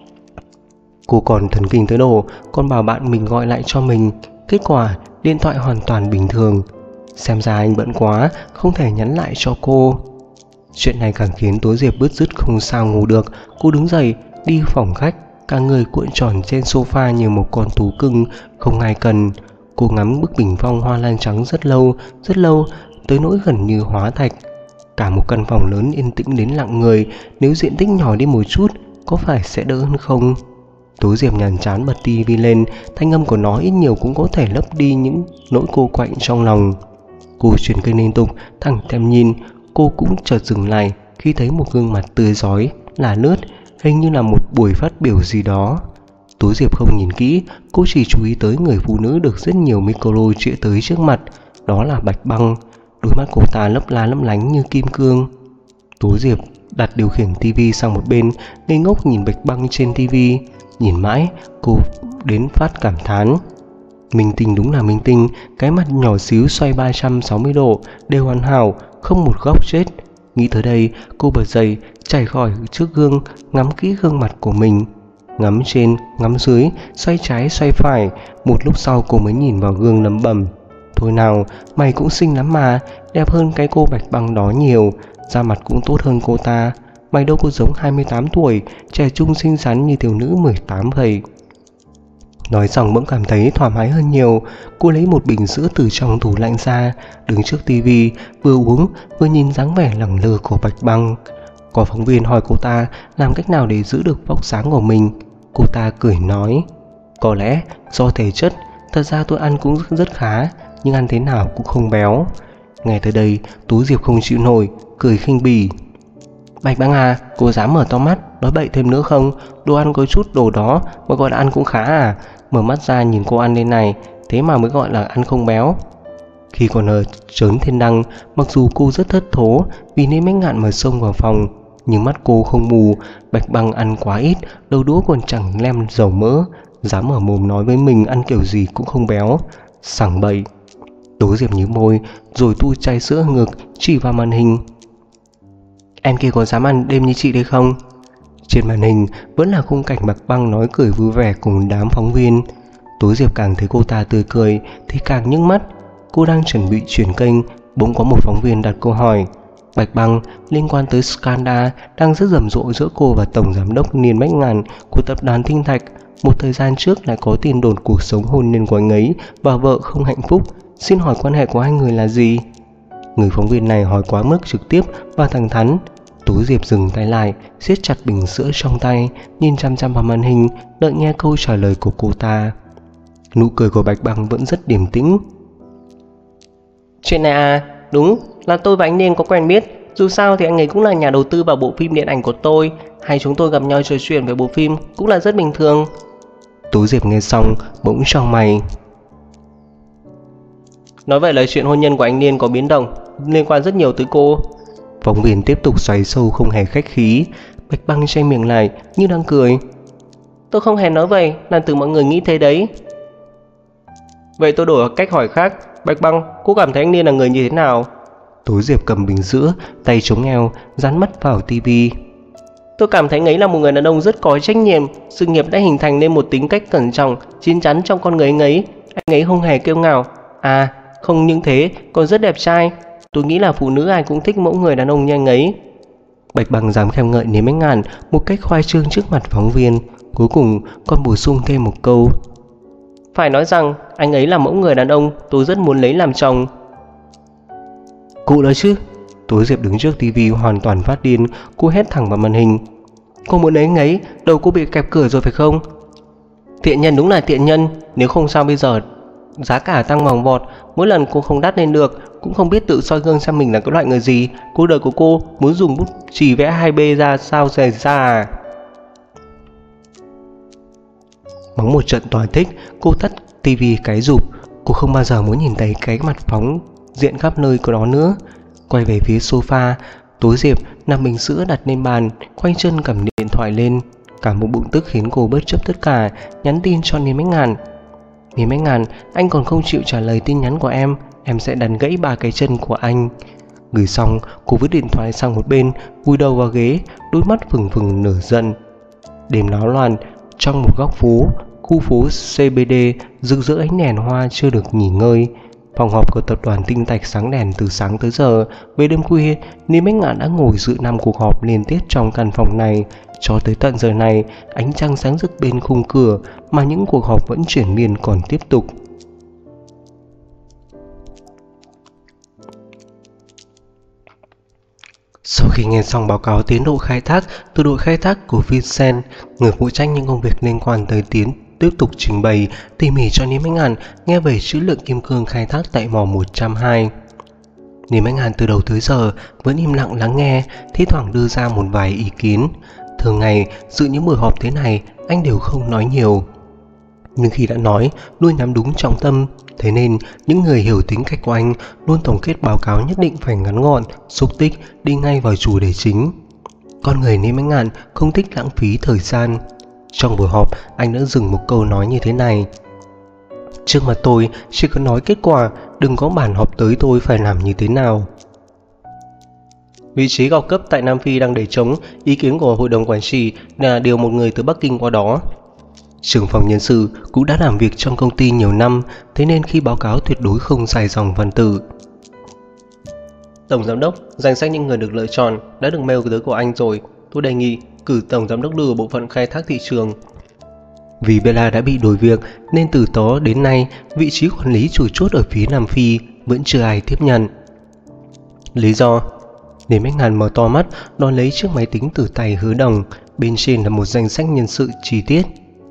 Cô còn thần kinh tới độ còn bảo bạn mình gọi lại cho mình, kết quả điện thoại hoàn toàn bình thường. Xem ra anh bận quá, không thể nhắn lại cho cô. Chuyện này càng khiến tối Diệp bứt rứt không sao ngủ được. Cô đứng dậy đi phòng khách, cả người cuộn tròn trên sofa như một con thú cưng không ai cần. Cô ngắm bức bình phong hoa lan trắng rất lâu, tới nỗi gần như hóa thạch. Cả một căn phòng lớn yên tĩnh đến lặng người, nếu diện tích nhỏ đi một chút có phải sẽ đỡ hơn không? Tối Diệp nhàn chán bật tivi lên, thanh âm của nó ít nhiều cũng có thể lấp đi những nỗi cô quạnh trong lòng. Cô chuyển kênh liên tục, thẳng thèm nhìn. Cô cũng chợt dừng lại khi thấy một gương mặt tươi rói, là lướt, hình như là một buổi phát biểu gì đó. Tối Diệp không nhìn kỹ, cô chỉ chú ý tới người phụ nữ được rất nhiều micro chĩa tới trước mặt, đó là Bạch Băng. Đôi mắt cô ta lấp lánh như kim cương. Tối Diệp đặt điều khiển tivi sang một bên, ngây ngốc nhìn Bạch Băng trên tivi. Nhìn mãi, cô đến phát cảm thán. Minh Tinh đúng là minh tinh, cái mặt nhỏ xíu xoay 360 độ, đều hoàn hảo, không một góc chết. Nghĩ tới đây, cô bật dậy, chạy khỏi trước gương, ngắm kỹ gương mặt của mình. Ngắm trên, ngắm dưới, xoay trái, xoay phải. Một lúc sau cô mới nhìn vào gương lẩm bẩm. Thôi nào, mày cũng xinh lắm mà, đẹp hơn cái cô Bạch Băng đó nhiều, da mặt cũng tốt hơn cô ta. Mày đâu có giống 28 tuổi, trẻ trung xinh xắn như thiếu nữ 18 vậy. Nói xong bỗng cảm thấy thoải mái hơn nhiều. Cô lấy một bình sữa từ trong tủ lạnh ra, đứng trước tivi, vừa uống vừa nhìn dáng vẻ lẳng lơ của Bạch Băng. Có phóng viên hỏi cô ta làm cách nào để giữ được vóc dáng của mình. Cô ta cười nói, có lẽ do thể chất, thật ra tôi ăn cũng rất khá, nhưng ăn thế nào cũng không béo. Nghe tới đây, Tú Diệp không chịu nổi, cười khinh bỉ. Bạch Băng à, cô dám mở to mắt nói bậy thêm nữa không? Đồ ăn có chút đồ đó mà gọi là ăn cũng khá à? Mở mắt ra nhìn cô ăn lên này, thế mà mới gọi là ăn không béo. Khi còn ở Trớn Thiên Đăng, mặc dù cô rất thất thố vì Niêm Anh Ngạn mà xông vào phòng, nhưng mắt cô không mù. Bạch Băng ăn quá ít, đầu đũa còn chẳng lem dầu mỡ, dám mở mồm nói với mình ăn kiểu gì cũng không béo, sảng bậy. Tố Diệp nhíu môi rồi tu chai sữa ngực chỉ vào màn hình. Em kia có dám ăn đêm như chị đây không? Trên màn hình vẫn là khung cảnh Bạch Băng nói cười vui vẻ cùng đám phóng viên. Tố Diệp càng thấy cô ta tươi cười thì càng nhức mắt. Cô đang chuẩn bị chuyển kênh, bỗng có một phóng viên đặt câu hỏi. Bạch Băng, liên quan tới scandal đang rất rầm rộ giữa cô và tổng giám đốc Niên Bách Ngàn của tập đoàn Tinh Thạch. Một thời gian trước lại có tin đồn cuộc sống hôn nhân của anh ấy và vợ không hạnh phúc. Xin hỏi quan hệ của hai người là gì? Người phóng viên này hỏi quá mức trực tiếp và thẳng thắn. Tú Diệp dừng tay lại, siết chặt bình sữa trong tay, nhìn chăm chăm vào màn hình, đợi nghe câu trả lời của cô ta. Nụ cười của Bạch Băng vẫn rất điềm tĩnh. Chuyện này à, đúng là tôi và anh Niên có quen biết. Dù sao thì anh ấy cũng là nhà đầu tư vào bộ phim điện ảnh của tôi. Hay chúng tôi gặp nhau trò chuyện về bộ phim cũng là rất bình thường. Tú Diệp nghe xong bỗng chau mày. Nói vậy là chuyện hôn nhân của anh Niên có biến động, liên quan rất nhiều tới cô. Phóng viên tiếp tục xoáy sâu không hề khách khí. Bạch Băng che miệng lại như đang cười. Tôi không hề nói vậy, là từ mọi người nghĩ thế đấy. Vậy tôi đổi cách hỏi khác. Bạch Băng, cô cảm thấy anh Niên là người như thế nào? Tố Diệp cầm bình sữa, tay chống eo, dán mắt vào tivi. Tôi cảm thấy anh ấy là một người đàn ông rất có trách nhiệm. Sự nghiệp đã hình thành nên một tính cách cẩn trọng, chín chắn trong con người anh ấy. Anh ấy không hề kiêu ngạo. À, không những thế, còn rất đẹp trai. Tôi nghĩ là phụ nữ ai cũng thích mẫu người đàn ông như anh ấy. Bạch Bằng dám khen ngợi Niêm Bách Ngạn một cách khoai trương trước mặt phóng viên, cuối cùng còn bổ sung thêm một câu: phải nói rằng anh ấy là mẫu người đàn ông tôi rất muốn lấy làm chồng. Cô đó chứ? Tố Diệp đứng trước tivi hoàn toàn phát điên, cô hét thẳng vào màn hình: cô muốn lấy anh ấy, đầu cô bị kẹp cửa rồi phải không? Tiện nhân, đúng là tiện nhân. Nếu không sao bây giờ giá cả tăng vòng vọt, mỗi lần cô không đắt lên được, cũng không biết tự soi gương xem mình là cái loại người gì. Cuộc đời của cô muốn dùng bút chì vẽ 2B ra sao rời ra à? Mắng một trận tòa thích, cô tắt tivi cái rụp. Cô không bao giờ muốn nhìn thấy cái mặt phóng diện khắp nơi của nó nữa. Quay về phía sofa, Tố Diệp nằm bình sữa đặt lên bàn, khoanh chân cầm điện thoại lên. Cả một bụng tức khiến cô bất chấp tất cả, nhắn tin cho Niêm Bách Ngạn: Niêm Bách Ngạn, anh còn không chịu trả lời tin nhắn của em sẽ đánh gãy 3 cái chân của anh. Gửi xong, cô vứt điện thoại sang một bên, vùi đầu vào ghế, đôi mắt phừng phừng nở giận. Đêm náo loạn trong một góc phố, khu phố CBD rực rỡ ánh đèn hoa chưa được nghỉ ngơi. Phòng họp của tập đoàn Tinh Thạch sáng đèn từ sáng tới giờ. Về đêm khuya, Niêm Bách Ngạn đã ngồi dự 5 cuộc họp liên tiếp trong căn phòng này. Cho tới tận giờ này, ánh trăng sáng rực bên khung cửa, mà những cuộc họp vẫn triển miên còn tiếp tục. Sau khi nghe xong báo cáo tiến độ khai thác từ đội khai thác của Vincent, người phụ trách những công việc liên quan tới tiến tiếp tục trình bày tỉ mỉ cho Niêm Bách Ngạn nghe về trữ lượng kim cương khai thác tại mỏ 102. Niêm Bách Ngạn từ đầu tới giờ vẫn im lặng lắng nghe, thi thoảng đưa ra một vài ý kiến. Thường ngày dự những buổi họp thế này, anh đều không nói nhiều, nhưng khi đã nói luôn nhắm đúng trọng tâm. Thế nên những người hiểu tính cách của anh luôn tổng kết báo cáo nhất định phải ngắn gọn, xúc tích, đi ngay vào chủ đề chính. Con người Niêm Bách Ngạn không thích lãng phí thời gian. Trong buổi họp, anh đã dừng một câu nói như thế này: trước mặt tôi chỉ cần nói kết quả, đừng có bản họp tới tôi phải làm như thế nào. Vị trí cao cấp tại Nam Phi đang để trống, ý kiến của hội đồng quản trị là điều một người từ Bắc Kinh qua đó. Trưởng phòng nhân sự cũng đã làm việc trong công ty nhiều năm, thế nên khi báo cáo tuyệt đối không dài dòng văn tự. Tổng giám đốc, danh sách những người được lựa chọn đã được mail tới của anh rồi. Tôi đề nghị cử tổng giám đốc đưa bộ phận khai thác thị trường. Vì Bella đã bị đổi việc nên từ đó đến nay vị trí quản lý chủ chốt ở phía Nam Phi vẫn chưa ai tiếp nhận. Lý do? Niêm Bách Ngạn mở to mắt đón lấy chiếc máy tính từ tay Hứa Đồng, bên trên là một danh sách nhân sự chi tiết.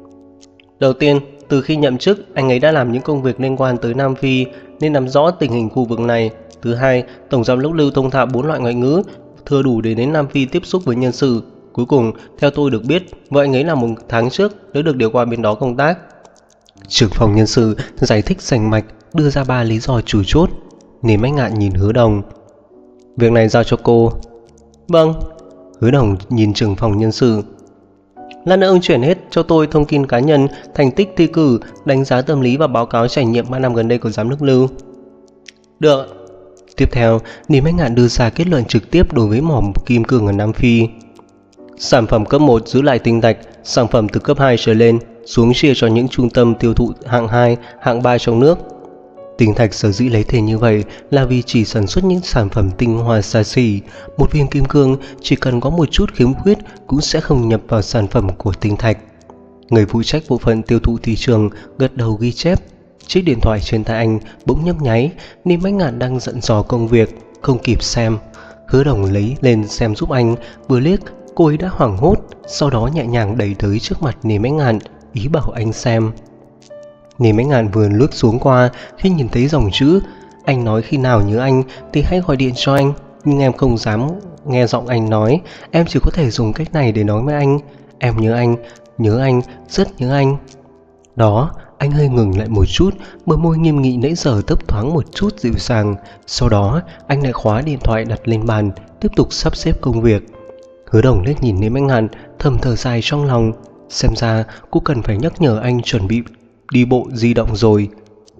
Đầu tiên, từ khi nhậm chức, anh ấy đã làm những công việc liên quan tới Nam Phi nên nắm rõ tình hình khu vực này. Thứ hai, tổng giám đốc Lưu thông thạo 4 loại ngoại ngữ, thừa đủ để đến Nam Phi tiếp xúc với nhân sự. Cuối cùng, theo tôi được biết, vợ anh ấy là 1 tháng trước đã được điều qua bên đó công tác. Trưởng phòng nhân sự giải thích rành mạch, đưa ra 3 lý do chủ chốt. Niêm Bách Ngạn nhìn Hứa Đồng: việc này giao cho cô. Vâng. Hứa Đồng nhìn trưởng phòng nhân sự: lát nữa ông chuyển hết cho tôi thông tin cá nhân, thành tích thi cử, đánh giá tâm lý và báo cáo trải nghiệm 3 năm gần đây của giám đốc Lưu. Được. Tiếp theo, Niêm Bách Ngạn đưa ra kết luận trực tiếp đối với mỏ kim cương ở Nam Phi. Sản phẩm cấp 1 giữ lại tinh thạch, sản phẩm từ cấp 2 trở lên xuống chia cho những trung tâm tiêu thụ hạng 2, hạng 3 trong nước. Tinh thạch sở dĩ lấy tên như vậy là vì chỉ sản xuất những sản phẩm tinh hoa xa xỉ. Một viên kim cương chỉ cần có một chút khiếm khuyết cũng sẽ không nhập vào sản phẩm của tinh thạch. Người phụ trách bộ phận tiêu thụ thị trường gật đầu ghi chép. Chiếc điện thoại trên tay anh bỗng nhấp nháy. Niêm Bách Ngạn đang dặn dò công việc, không kịp xem. Hứa Đồng lấy lên xem giúp anh, vừa liếc cô ấy đã hoảng hốt, sau đó nhẹ nhàng đẩy tới trước mặt Niêm Bách Ngạn, ý bảo anh xem. Niêm Bách Ngạn vừa lướt xuống qua, khi nhìn thấy dòng chữ anh nói khi nào nhớ anh thì hãy gọi điện cho anh, nhưng em không dám nghe giọng anh nói, em chỉ có thể dùng cách này để nói với anh. Em nhớ anh, rất nhớ anh. Đó, anh hơi ngừng lại một chút, bờ môi nghiêm nghị nãy giờ thấp thoáng một chút dịu dàng. Sau đó, anh lại khóa điện thoại đặt lên bàn, tiếp tục sắp xếp công việc. Hứa Đồng liếc nhìn Niêm Bách Ngạn, thầm thở dài trong lòng. Xem ra cô cần phải nhắc nhở anh chuẩn bị đi bộ di động rồi.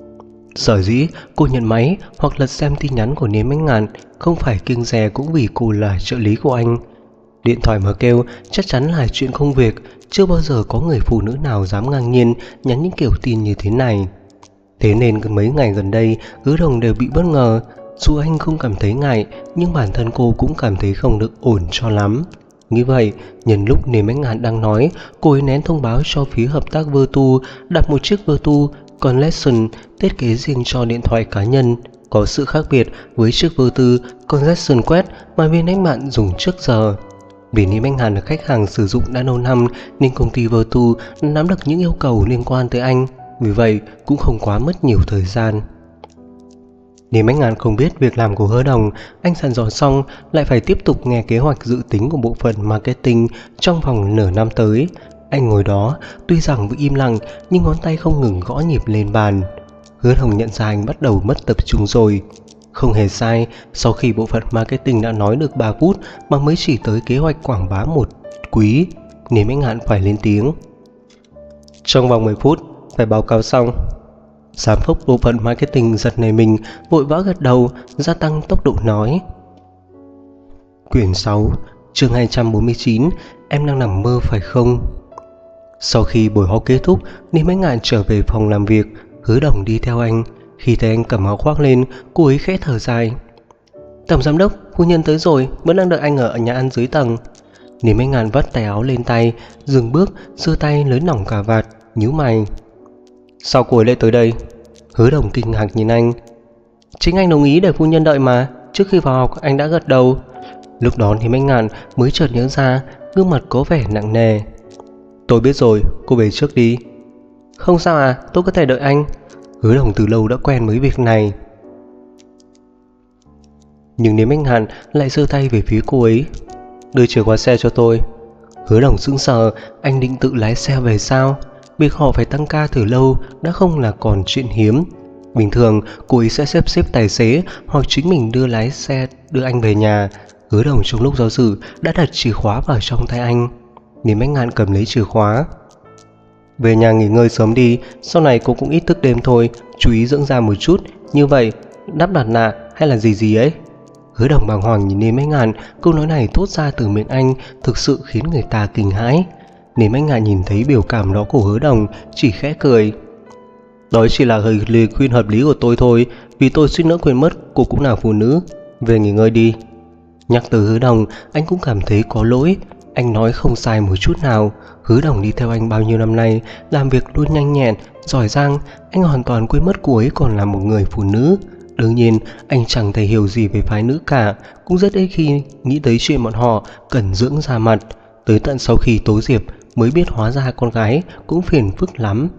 Sở dĩ cô nhận máy hoặc lật xem tin nhắn của Niêm Bách Ngạn không phải kiêng dè cũng vì cô là trợ lý của anh. Điện thoại mà kêu chắc chắn là chuyện công việc, chưa bao giờ có người phụ nữ nào dám ngang nhiên nhắn những kiểu tin như thế này. Thế nên mấy ngày gần đây Hứa Đồng đều bị bất ngờ. Dù anh không cảm thấy ngại, nhưng bản thân cô cũng cảm thấy không được ổn cho lắm. Như vậy, nhân lúc Niềm Ánh Ngạn đang nói, cô ấy nén thông báo cho phía hợp tác Vertu đặt một chiếc Vertu Collection thiết kế riêng cho điện thoại cá nhân. Có sự khác biệt với chiếc Vertu Collection quét mà Viên Ánh Ngạn dùng trước giờ. Vì Niềm Ánh Ngạn là khách hàng sử dụng đã lâu năm nên công ty Vertu nắm được những yêu cầu liên quan tới anh, vì vậy cũng không quá mất nhiều thời gian. Niềm Ánh Ngạn không biết việc làm của Hứa Đồng, anh dặn dò xong lại phải tiếp tục nghe kế hoạch dự tính của bộ phận marketing trong vòng nửa năm tới. Anh ngồi đó, tuy rằng vẫn im lặng nhưng ngón tay không ngừng gõ nhịp lên bàn. Hứa Đồng nhận ra anh bắt đầu mất tập trung rồi. Không hề sai, sau khi bộ phận marketing đã nói được 3 phút mà mới chỉ tới kế hoạch quảng bá một quý, Niềm Ánh Ngạn phải lên tiếng. Trong vòng 10 phút, phải báo cáo xong. Giám đốc bộ phận marketing giật nảy mình, vội vã gật đầu, gia tăng tốc độ nói. Quyển 6, chương 249, em đang nằm mơ phải không? Sau khi buổi họp kết thúc, Niềm Ánh Ngạn trở về phòng làm việc, Hứa Đồng đi theo anh. Khi thấy anh cầm áo khoác lên, cô ấy khẽ thở dài. Tổng giám đốc, phu nhân tới rồi, vẫn đang đợi anh ở nhà ăn dưới tầng. Niềm Ánh Ngạn vắt tay áo lên tay, dừng bước, giơ tay lớn nòng cà vạt, nhíu mày. Sao cô ấy lại tới đây? Hứa Đồng kinh ngạc nhìn anh. Chính anh đồng ý để phu nhân đợi mà, trước khi vào học anh đã gật đầu. Lúc đó Niềm Ánh Ngạn mới chợt nhớ ra, gương mặt có vẻ nặng nề. Tôi biết rồi, cô về trước đi. Không sao à, tôi có thể đợi anh. Hứa Đồng từ lâu đã quen với việc này. Nhưng Niềm Ánh Ngạn lại giơ tay về phía cô ấy. Đưa chìa khóa xe cho tôi. Hứa Đồng sững sờ, anh định tự lái xe về sao? Việc họ phải tăng ca từ lâu đã không là còn chuyện hiếm. Bình thường cô ấy sẽ xếp tài xế hoặc chính mình lái xe đưa anh về nhà. Hứa Đồng trong lúc do dự đã đặt chìa khóa vào trong tay anh. Niềm Ánh Ngạn cầm lấy chìa khóa. Về nhà nghỉ ngơi sớm đi, sau này cô cũng ít thức đêm thôi, chú ý dưỡng da một chút, như vậy đắp mặt nạ hay là gì ấy. Hứa Đồng bàng hoàng nhìn Niềm Ánh Ngạn, câu nói này thốt ra từ miệng anh thực sự khiến người ta kinh hãi. Niềm Ánh Ngạn nhìn thấy biểu cảm đó của Hứa Đồng, chỉ khẽ cười. Đó chỉ là lời khuyên hợp lý của tôi thôi, vì tôi suýt nữa quên mất cô cũng là phụ nữ. Về nghỉ ngơi đi. Nhắc tới Hứa Đồng, anh cũng cảm thấy có lỗi. Anh nói không sai một chút nào. Hứa Đồng đi theo anh bao nhiêu năm nay, làm việc luôn nhanh nhẹn, giỏi giang. Anh hoàn toàn quên mất cô ấy còn là một người phụ nữ. Đương nhiên, anh chẳng thể hiểu gì về phái nữ cả, cũng rất ít khi nghĩ tới chuyện bọn họ cần dưỡng da mặt. Tới tận sau khi Tố Diệp mới biết hóa ra con gái cũng phiền phức lắm.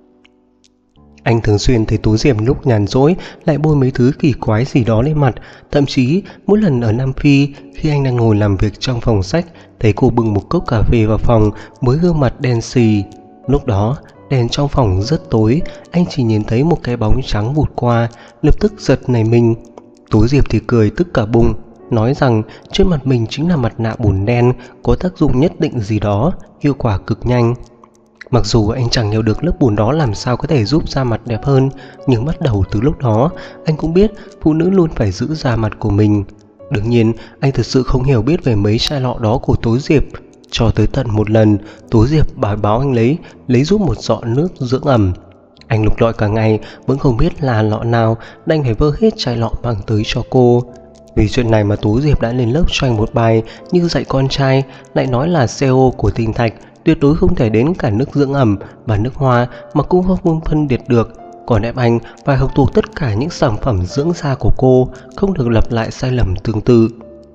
Anh thường xuyên thấy Tố Diệp lúc nhàn rỗi lại bôi mấy thứ kỳ quái gì đó lên mặt. Thậm chí mỗi lần ở Nam Phi, khi anh đang ngồi làm việc trong phòng sách, thấy cô bưng một cốc cà phê vào phòng với gương mặt đen xì. Lúc đó đèn trong phòng rất tối, anh chỉ nhìn thấy một cái bóng trắng vụt qua, lập tức giật nảy mình. Tố Diệp thì cười tức cả bụng, nói rằng trên mặt mình chính là mặt nạ bùn đen, có tác dụng nhất định gì đó, hiệu quả cực nhanh. Mặc dù anh chẳng hiểu được lớp bùn đó làm sao có thể giúp da mặt đẹp hơn, nhưng bắt đầu từ lúc đó, anh cũng biết phụ nữ luôn phải giữ da mặt của mình. Đương nhiên, anh thực sự không hiểu biết về mấy chai lọ đó của Tố Diệp. Cho tới tận một lần, Tố Diệp báo anh lấy giúp một giọ nước dưỡng ẩm. Anh lục lọi cả ngày, vẫn không biết là lọ nào, đành phải vơ hết chai lọ mang tới cho cô. Vì chuyện này mà Tố Diệp đã lên lớp cho anh một bài như dạy con trai, lại nói là CO của tinh thạch tuyệt đối không thể đến cả nước dưỡng ẩm và nước hoa mà cũng không phân biệt được. Còn ép anh phải học thuộc tất cả những sản phẩm dưỡng da của cô, không được lặp lại sai lầm tương tự.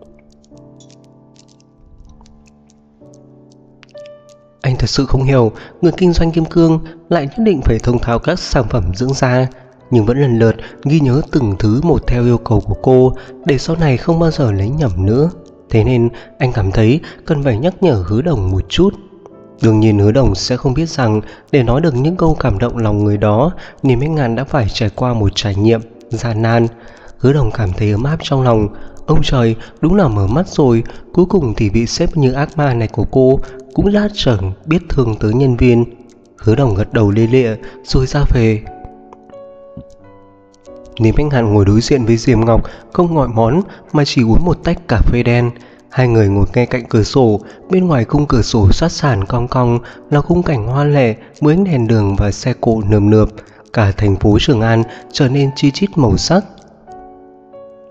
Anh thật sự không hiểu người kinh doanh kim cương lại nhất định phải thông thạo các sản phẩm dưỡng da, nhưng vẫn lần lượt ghi nhớ từng thứ một theo yêu cầu của cô để sau này không bao giờ lấy nhầm nữa. Thế nên anh cảm thấy cần phải nhắc nhở Hứa Đồng một chút. Đương nhiên Hứa Đồng sẽ không biết rằng để nói được những câu cảm động lòng người đó, Niềm Ánh Ngạn đã phải trải qua một trải nghiệm gian nan. Hứa Đồng cảm thấy ấm áp trong lòng. Ông trời, đúng là mở mắt rồi, cuối cùng thì vị sếp như ác ma này của cô cũng đã chẳng biết thương tới nhân viên. Hứa Đồng gật đầu lia lịa rồi ra về. Niềm Ánh Ngạn ngồi đối diện với Diệp Ngọc, không gọi món mà chỉ uống một tách cà phê đen. Hai người ngồi ngay cạnh cửa sổ, bên ngoài khung cửa sổ sát sàn cong cong là khung cảnh hoa lệ với ánh đèn đường và xe cộ nườm nượp. Cả thành phố Trường An trở nên chi chít màu sắc.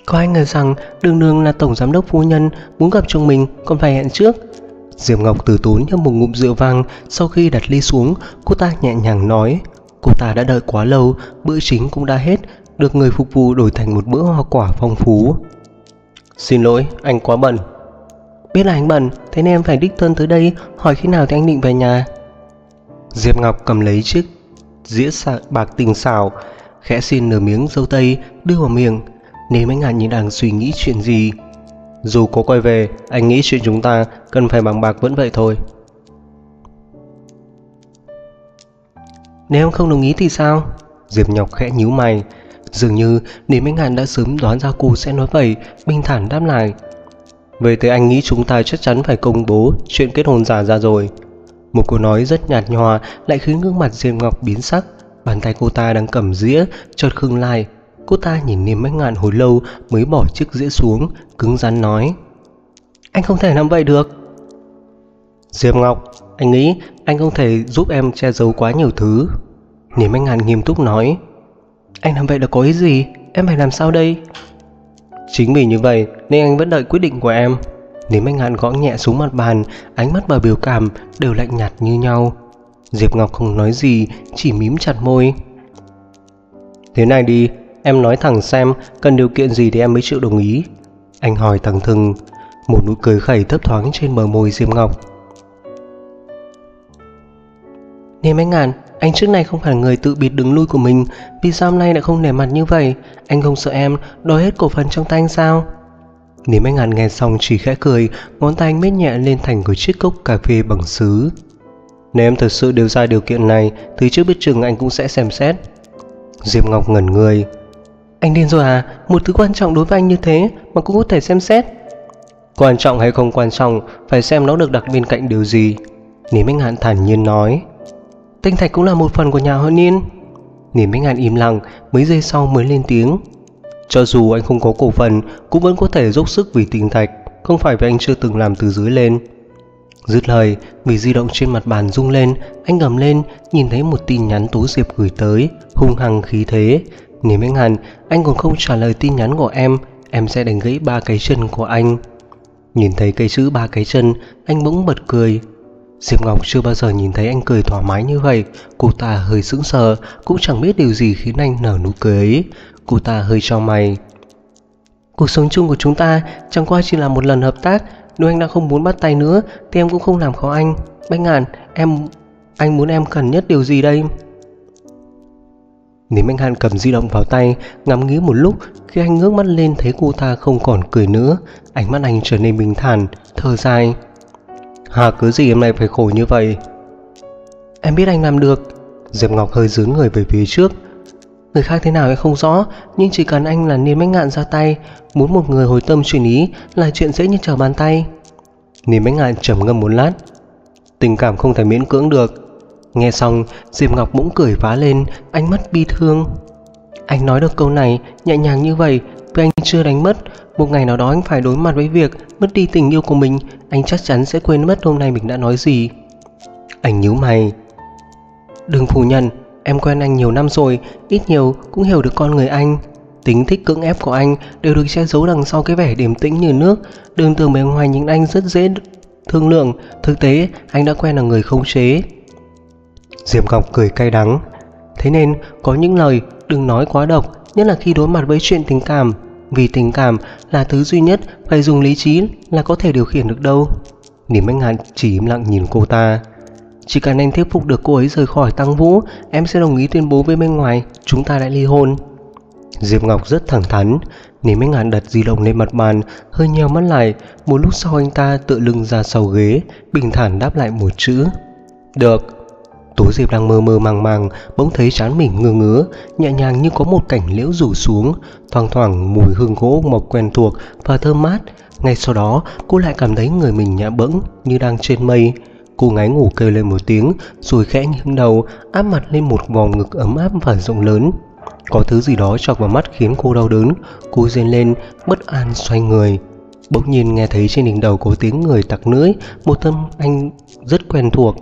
Có ai ngờ rằng đường đường là tổng giám đốc phu nhân muốn gặp chồng mình còn phải hẹn trước. Diệp Ngọc từ tốn nhấp một ngụm rượu vang. Sau khi đặt ly xuống, cô ta nhẹ nhàng nói, cô ta đã đợi quá lâu, bữa chính cũng đã hết, được người phục vụ đổi thành một bữa hoa quả phong phú. Xin lỗi, anh quá bận. Biết là anh bận, thế nên em phải đích thân tới đây hỏi khi nào thì anh định về nhà. Diệp Ngọc cầm lấy chiếc dĩa bạc tinh xảo, khẽ xin nửa miếng dâu tây đưa vào miệng. Nếu anh Ngạn như đang suy nghĩ chuyện gì. Dù có quay về, anh nghĩ chuyện chúng ta cần phải bằng bạc vẫn vậy thôi. Nếu em không đồng ý thì sao? Diệp Ngọc khẽ nhíu mày. Dường như Niềm Anh Ngạn đã sớm đoán ra cô sẽ nói vậy, bình thản đáp lại. Vậy thì anh nghĩ chúng ta chắc chắn phải công bố chuyện kết hôn giả ra rồi. Một câu nói rất nhạt nhòa lại khiến gương mặt Diệp Ngọc biến sắc. Bàn tay cô ta đang cầm dĩa chợt khựng lại. Cô ta nhìn Niềm Anh Ngạn hồi lâu mới bỏ chiếc dĩa xuống, cứng rắn nói, anh không thể làm vậy được. Diệp Ngọc, anh nghĩ anh không thể giúp em che giấu quá nhiều thứ. Niềm Anh Ngạn nghiêm túc nói, anh làm vậy là có ý gì? Em phải làm sao đây? Chính vì như vậy nên anh vẫn đợi quyết định của em. Niềm Anh Ngạn gõ nhẹ xuống mặt bàn, ánh mắt và biểu cảm đều lạnh nhạt như nhau. Diệp Ngọc không nói gì, chỉ mím chặt môi. Thế này đi, em nói thẳng xem cần điều kiện gì thì em mới chịu đồng ý. Anh hỏi thẳng thừng. Một nụ cười khẩy thấp thoáng trên bờ môi Diệp Ngọc. Niềm Anh Ngạn, anh trước này không phải là người tự bịt đường lui của mình, vì sao hôm nay lại không nể mặt như vậy? Anh không sợ em đòi hết cổ phần trong tay anh sao? Niềm Anh Ngạn nghe xong chỉ khẽ cười, ngón tay anh miết nhẹ lên thành của chiếc cốc cà phê bằng sứ. Nếu em thật sự đưa ra điều kiện này thì trước biết chừng anh cũng sẽ xem xét. Diệp Ngọc ngẩn người. Anh điên rồi à? Một thứ quan trọng đối với anh như thế mà cũng có thể xem xét? Quan trọng hay không quan trọng phải xem nó được đặt bên cạnh điều gì. Niềm Anh Ngạn thản nhiên nói. Tinh thạch cũng là một phần của nhà họ Niên. Niềm Anh Ngạn im lặng, mấy giây sau mới lên tiếng. Cho dù anh không có cổ phần cũng vẫn có thể dốc sức vì tinh thạch, không phải vì anh chưa từng làm từ dưới lên. Dứt lời, vì di động trên mặt bàn rung lên, anh gầm lên, nhìn thấy một tin nhắn Tố Diệp gửi tới, hung hăng khí thế. Niềm Anh Ngạn, anh còn không trả lời tin nhắn của em sẽ đánh gãy 3 cái chân của anh. Nhìn thấy cái chữ 3 cái chân, anh bỗng bật cười. Diệp Ngọc chưa bao giờ nhìn thấy anh cười thoải mái như vậy. Cô ta hơi sững sờ, cũng chẳng biết điều gì khiến anh nở nụ cười ấy. Cô ta hơi chau mày. Cuộc sống chung của chúng ta chẳng qua chỉ là một lần hợp tác. Nếu anh đã không muốn bắt tay nữa thì em cũng không làm khó anh. Anh Ngạn, anh muốn em cần nhất điều gì đây? Niềm Anh Ngạn cầm di động vào tay, ngắm nghía một lúc. Khi anh ngước mắt lên thấy cô ta không còn cười nữa, ánh mắt anh trở nên bình thản, thở dài. Hà cớ gì em này phải khổ như vậy? Em biết anh làm được. Diệp Ngọc hơi dướn người về phía trước. Người khác thế nào em không rõ, nhưng chỉ cần anh là Niềm Anh Ngạn ra tay, muốn một người hồi tâm chuyển ý là chuyện dễ như trở bàn tay. Niềm Anh Ngạn trầm ngâm một lát. Tình cảm không thể miễn cưỡng được. Nghe xong, Diệp Ngọc bỗng cười phá lên, ánh mắt bi thương. Anh nói được câu này nhẹ nhàng như vậy vì anh chưa đánh mất. Một ngày nào đó anh phải đối mặt với việc mất đi tình yêu của mình. Anh chắc chắn sẽ quên mất hôm nay mình đã nói gì. Anh nhíu mày. Đừng phủ nhận, em quen anh nhiều năm rồi, ít nhiều cũng hiểu được con người anh. Tính thích cưỡng ép của anh đều được che giấu đằng sau cái vẻ điềm tĩnh như nước. Đừng tưởng bề ngoài nhìn anh rất dễ thương lượng, thực tế anh đã quen là người khống chế. Diệp Ngọc cười cay đắng. Thế nên có những lời đừng nói quá độc, nhất là khi đối mặt với chuyện tình cảm. Vì tình cảm là thứ duy nhất phải dùng lý trí là có thể điều khiển được đâu. Niềm Anh Ngạn chỉ im lặng nhìn cô ta. Chỉ cần anh thuyết phục được cô ấy rời khỏi Tăng Vũ, em sẽ đồng ý tuyên bố với bên ngoài chúng ta đã ly hôn. Diệp Ngọc rất thẳng thắn. Niềm Anh Ngạn đặt di động lên mặt bàn, hơi nheo mắt lại. Một lúc sau anh ta tựa lưng ra sau ghế, bình thản đáp lại một chữ. Được. Tố Diệp đang mơ mơ màng màng, bỗng thấy trán mình ngứa ngứa, nhẹ nhàng như có một cảnh liễu rủ xuống, thoang thoảng mùi hương gỗ mộc quen thuộc và thơm mát. Ngay sau đó, cô lại cảm thấy người mình nhẹ bẫng như đang trên mây. Cô ngáy ngủ kêu lên một tiếng, rồi khẽ nghiêng đầu, áp mặt lên một vòng ngực ấm áp và rộng lớn. Có thứ gì đó chọc vào mắt khiến cô đau đớn. Cô rên lên, bất an xoay người. Bỗng nhiên nghe thấy trên đỉnh đầu có tiếng người tặc lưỡi, một âm thanh rất quen thuộc.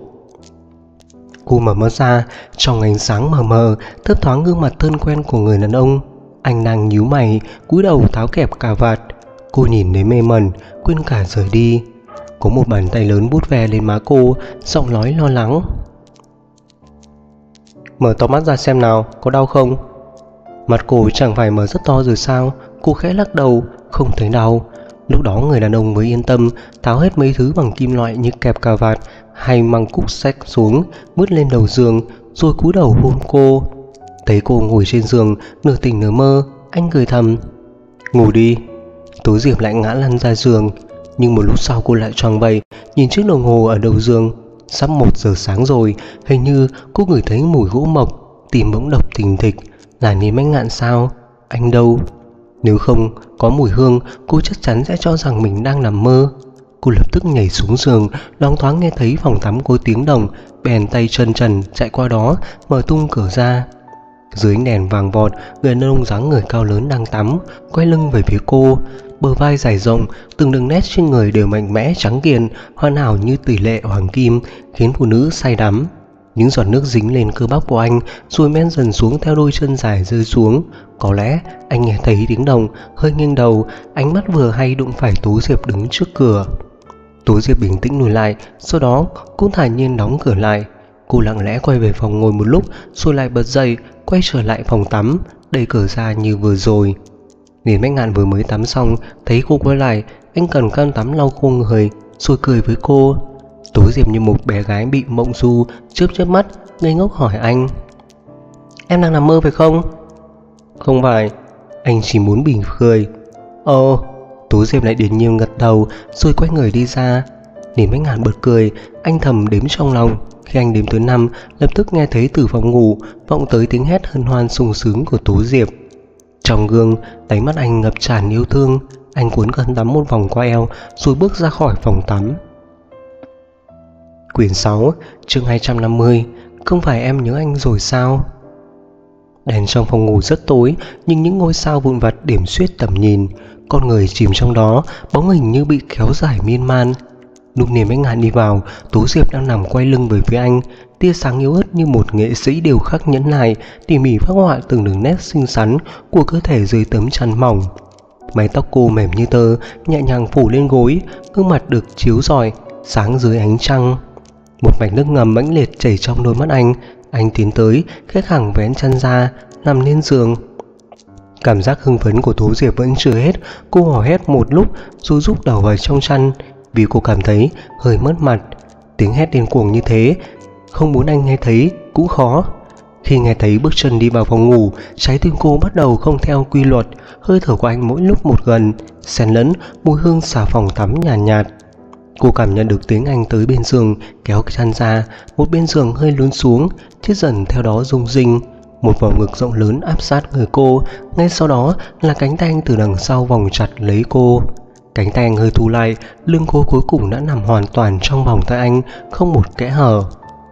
Cô mở mắt ra, trong ánh sáng mờ mờ thấp thoáng gương mặt thân quen của người đàn ông. Anh đang nhíu mày, cúi đầu tháo kẹp cà vạt. Cô nhìn đến mê mẩn, quên cả rời đi. Có một bàn tay lớn vuốt ve lên má cô, giọng nói lo lắng. Mở to mắt ra xem nào, có đau không? Mặt cô chẳng phải mở rất to rồi sao? Cô khẽ lắc đầu, không thấy đau. Lúc đó người đàn ông mới yên tâm tháo hết mấy thứ bằng kim loại như kẹp cà vạt hay măng cúc xách xuống, vứt lên đầu giường, rồi cúi đầu hôn cô. Thấy cô ngồi trên giường, nửa tỉnh nửa mơ, anh cười thầm. Ngủ đi. Tố Diệp lại ngã lăn ra giường, nhưng một lúc sau cô lại choàng dậy, nhìn chiếc đồng hồ ở đầu giường. Sắp 1 giờ sáng rồi, hình như cô ngửi thấy mùi gỗ mộc, tim bỗng đập thình thịch. Là Niềm Anh Ngạn sao? Anh đâu? Nếu không có mùi hương, cô chắc chắn sẽ cho rằng mình đang nằm mơ. Cô lập tức nhảy xuống giường, loáng thoáng nghe thấy phòng tắm có tiếng động, bèn tay chân trần chạy qua đó, mở tung cửa ra. Dưới ánh đèn vàng vọt, người đàn ông dáng người cao lớn đang tắm, quay lưng về phía cô. Bờ vai dày rộng, từng đường nét trên người đều mạnh mẽ trắng kiên, hoàn hảo như tỷ lệ hoàng kim, khiến phụ nữ say đắm. Những giọt nước dính lên cơ bắp của anh, rồi men dần xuống theo đôi chân dài rơi xuống. Có lẽ anh nghe thấy tiếng động, hơi nghiêng đầu, ánh mắt vừa hay đụng phải Tố Diệp đứng trước cửa. Tố Diệp bình tĩnh lùi lại, sau đó cũng thản nhiên đóng cửa lại. Cô lặng lẽ quay về phòng ngồi một lúc, rồi lại bật dậy, quay trở lại phòng tắm, đẩy cửa ra như vừa rồi. Niềm Anh Ngạn vừa mới tắm xong, thấy cô quay lại, anh cần khăn tắm lau khô người, rồi cười với cô. Tố Diệp như một bé gái bị mộng du, chớp chớp mắt, ngây ngốc hỏi anh. Em đang nằm mơ phải không? Không phải, anh chỉ muốn mỉm cười. Ồ. Tố Diệp lại điềm nhiên gật đầu, rồi quay người đi ra. Niềm Anh Ngạn bật cười, anh thầm đếm trong lòng. Khi anh đếm tới 5, lập tức nghe thấy từ phòng ngủ vọng tới tiếng hét hân hoan sung sướng của Tố Diệp. Trong gương, đáy mắt anh ngập tràn yêu thương. Anh cuốn khăn tắm một vòng qua eo, rồi bước ra khỏi phòng tắm. Quyển 6, chương 250. Không phải em nhớ anh rồi sao? Đèn trong phòng ngủ rất tối, nhưng những ngôi sao vụn vặt điểm xuyết tầm nhìn. Con người chìm trong đó, bóng hình như bị kéo dài miên man. Lúc Niềm Anh Ngạn đi vào, Tố Diệp đang nằm quay lưng về phía anh. Tia sáng yếu ớt như một nghệ sĩ điều khắc nhẫn nại, tỉ mỉ phác họa từng đường nét xinh xắn của cơ thể dưới tấm chăn mỏng. Mái tóc cô mềm như tơ, nhẹ nhàng phủ lên gối, gương mặt được chiếu rọi sáng dưới ánh trăng. Một mạch nước ngầm mãnh liệt chảy trong đôi mắt anh. Anh tiến tới, khẽ khàng vén chăn ra, nằm lên giường. Cảm giác hưng phấn của Tố Diệp vẫn chưa hết. Cô hò hét một lúc rồi rúc đầu vào trong chăn, vì cô cảm thấy hơi mất mặt. Tiếng hét điên cuồng như thế, không muốn anh nghe thấy cũng khó. Khi nghe thấy bước chân đi vào phòng ngủ, trái tim cô bắt đầu không theo quy luật. Hơi thở của anh mỗi lúc một gần, xen lẫn mùi hương xà phòng tắm nhàn nhạt. Cô cảm nhận được tiếng anh tới bên giường, kéo chăn ra. Một bên giường hơi lún xuống, chiếc dần theo đó rung rinh. Một vòng ngực rộng lớn áp sát người cô, ngay sau đó là cánh tay anh từ đằng sau vòng chặt lấy cô. Cánh tay anh hơi thu lại, lưng cô cuối cùng đã nằm hoàn toàn trong vòng tay anh, không một kẽ hở.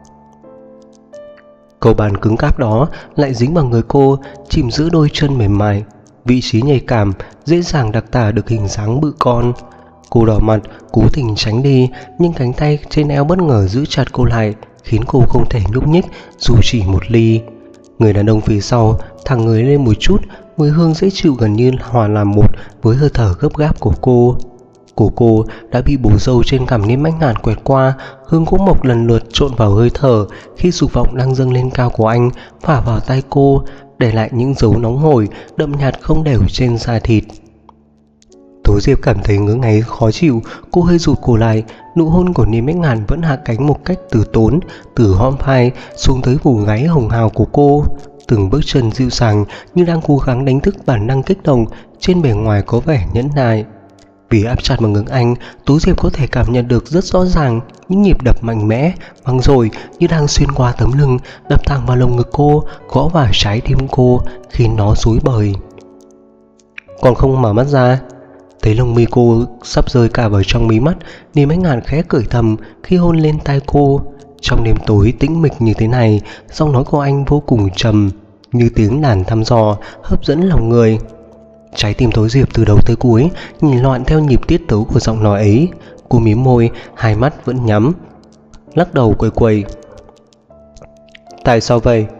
Cầu bàn cứng cáp đó lại dính vào người cô, chìm giữa đôi chân mềm mại. Vị trí nhạy cảm dễ dàng đặc tả được hình dáng bự con. Cô đỏ mặt, cố tình tránh đi, nhưng cánh tay trên eo bất ngờ giữ chặt cô lại, khiến cô không thể nhúc nhích dù chỉ một ly. Người đàn ông phía sau thẳng người lên một chút, mùi hương dễ chịu gần như hòa làm một với hơi thở gấp gáp của cô. Cổ cô đã bị bổ râu trên cằm Niềm Anh Ngạn quẹt qua, hương gỗ mộc lần lượt trộn vào hơi thở khi dục vọng đang dâng lên cao của anh phả vào tay cô, để lại những dấu nóng hổi đậm nhạt không đều trên da thịt. Tố Diệp cảm thấy ngứa ngáy khó chịu, cô hơi rụt cổ lại. Nụ hôn của Niềm Anh Ngạn vẫn hạ cánh một cách từ tốn, từ hõm vai xuống tới vùng gáy hồng hào của cô. Từng bước chân dịu dàng như đang cố gắng đánh thức bản năng kích động trên bề ngoài có vẻ nhẫn nại. Vì áp chặt vào ngực anh, Tố Diệp có thể cảm nhận được rất rõ ràng những nhịp đập mạnh mẽ, vang dội như đang xuyên qua tấm lưng, đập thẳng vào lồng ngực cô, gõ vào trái tim cô khiến nó rối bời. Còn không mở mắt ra. Thấy lông mi cô sắp rơi cả vào trong mí mắt, Niềm Anh Ngạn khẽ cười thầm khi hôn lên tai cô. Trong đêm tối tĩnh mịch như thế này, giọng nói của anh vô cùng trầm, như tiếng đàn thăm dò, hấp dẫn lòng người. Trái tim Tố Diệp từ đầu tới cuối nhìn loạn theo nhịp tiết tấu của giọng nói ấy. Cô mím môi, hai mắt vẫn nhắm, lắc đầu quẩy quẩy. Tại sao vậy?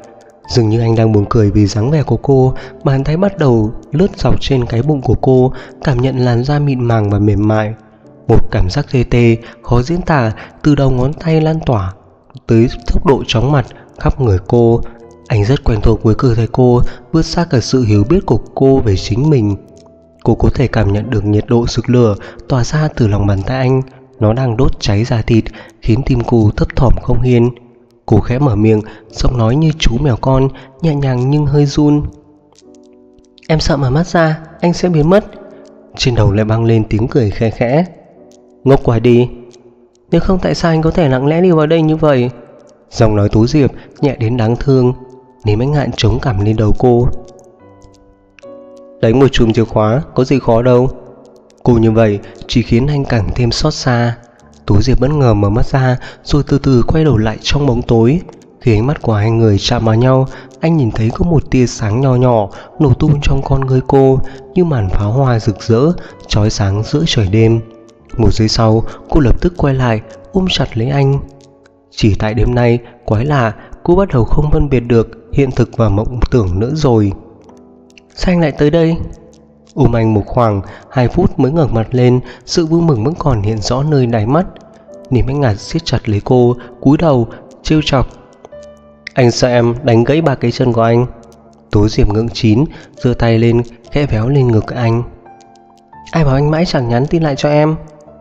Dường như anh đang buồn cười vì dáng vẻ của cô. Bàn tay bắt đầu lướt dọc trên cái bụng của cô, cảm nhận làn da mịn màng và mềm mại. Một cảm giác tê tê khó diễn tả từ đầu ngón tay lan tỏa tới tốc độ chóng mặt khắp người cô. Anh rất quen thuộc với cơ thể cô, vượt xa cả sự hiểu biết của cô về chính mình. Cô có thể cảm nhận được nhiệt độ rực lửa tỏa ra từ lòng bàn tay anh. Nó đang đốt cháy da thịt, khiến tim cô thấp thỏm không yên. Cô khẽ mở miệng, giọng nói như chú mèo con, nhẹ nhàng nhưng hơi run. Em sợ mở mắt ra, anh sẽ biến mất. Trên đầu lại vang lên tiếng cười khẽ khẽ. Ngốc quá đi. Nếu không tại sao anh có thể lặng lẽ đi vào đây như vậy? Giọng nói Tú Diệp nhẹ đến đáng thương. Nếm Anh Ngạn chống cằm lên đầu cô. Đánh một chùm chìa khóa, có gì khó đâu. Cô như vậy chỉ khiến anh càng thêm xót xa. Tú Diệp bất ngờ mở mắt ra, rồi từ từ quay đầu lại trong bóng tối. Khi ánh mắt của hai người chạm vào nhau, anh nhìn thấy có một tia sáng nho nhỏ nổ tung trong con ngươi cô, như màn pháo hoa rực rỡ chói sáng giữa trời đêm. Một giây sau, cô lập tức quay lại ôm chặt lấy anh. Chỉ tại đêm nay, quái lạ, cô bắt đầu không phân biệt được hiện thực và mộng tưởng nữa rồi. Sao anh lại tới đây? Ôm anh một khoảng 2 phút mới ngẩng mặt lên, sự vui mừng vẫn còn hiện rõ nơi đáy mắt. Nếm Anh Ngạn siết chặt lấy cô, cúi đầu trêu chọc. Anh sợ em đánh gãy 3 cái chân của anh. Tố Diệp ngưỡng chín, giơ tay lên khẽ véo lên ngực anh. Ai bảo anh mãi chẳng nhắn tin lại cho em?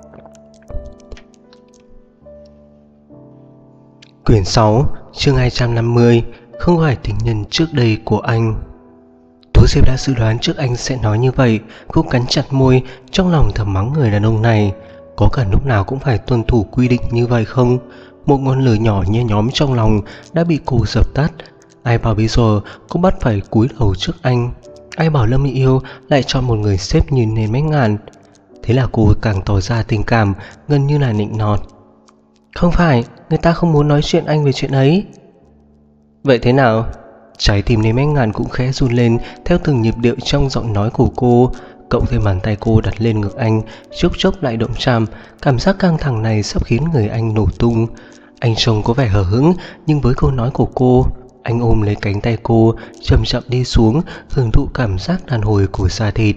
Quyển 6, chương 250, không phải tình nhân trước đây của anh. Tố Diệp đã dự đoán trước anh sẽ nói như vậy. Cô cắn chặt môi, trong lòng thầm mắng người đàn ông này. Có cần lúc nào cũng phải tuân thủ quy định như vậy không? Một ngọn lửa nhỏ nhe nhóm trong lòng đã bị cô dập tắt. Ai bảo bây giờ cô bắt phải cúi đầu trước anh? Ai bảo Lâm Mỹ Yêu lại chọn một người xếp như Nến Anh Ngạn? Thế là cô càng tỏ ra tình cảm, gần như là nịnh nọt. Không phải, người ta không muốn nói chuyện anh về chuyện ấy. Vậy thế nào? Trái tim Nến Anh Ngạn cũng khẽ run lên theo từng nhịp điệu trong giọng nói của cô. Cộng thêm bàn tay cô đặt lên ngực anh, chốc chốc lại động chạm. Cảm giác căng thẳng này sắp khiến người anh nổ tung. Anh trông có vẻ hờ hững, nhưng với câu nói của cô, anh ôm lấy cánh tay cô, chậm chậm đi xuống, hưởng thụ cảm giác đàn hồi của da thịt.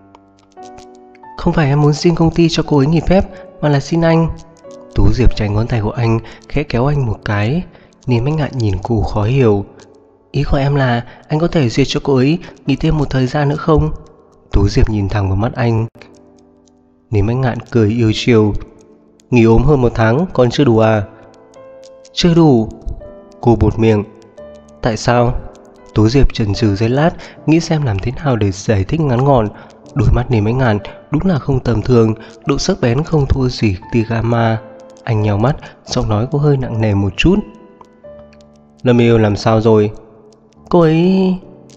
Không phải em muốn xin công ty cho cô ấy nghỉ phép, mà là xin anh. Tú Diệp tránh ngón tay của anh, khẽ kéo anh một cái. Nến Anh Ngạn nhìn cô khó hiểu. Ý của em là anh có thể duyệt cho cô ấy nghỉ thêm một thời gian nữa không? Tú Diệp nhìn thẳng vào mắt anh. Nến Anh Ngạn cười yêu chiều. Nghỉ ốm hơn 1 tháng còn chưa đủ à? Chưa đủ. Cô buột miệng. Tại sao? Tú Diệp chần chừ giây lát, nghĩ xem làm thế nào để giải thích ngắn gọn. Đôi mắt Nến Anh Ngạn đúng là không tầm thường, độ sắc bén không thua gì tia gamma. Anh nhào mắt, giọng nói có hơi nặng nề một chút. Lâm Yêu làm sao rồi? Cô ấy...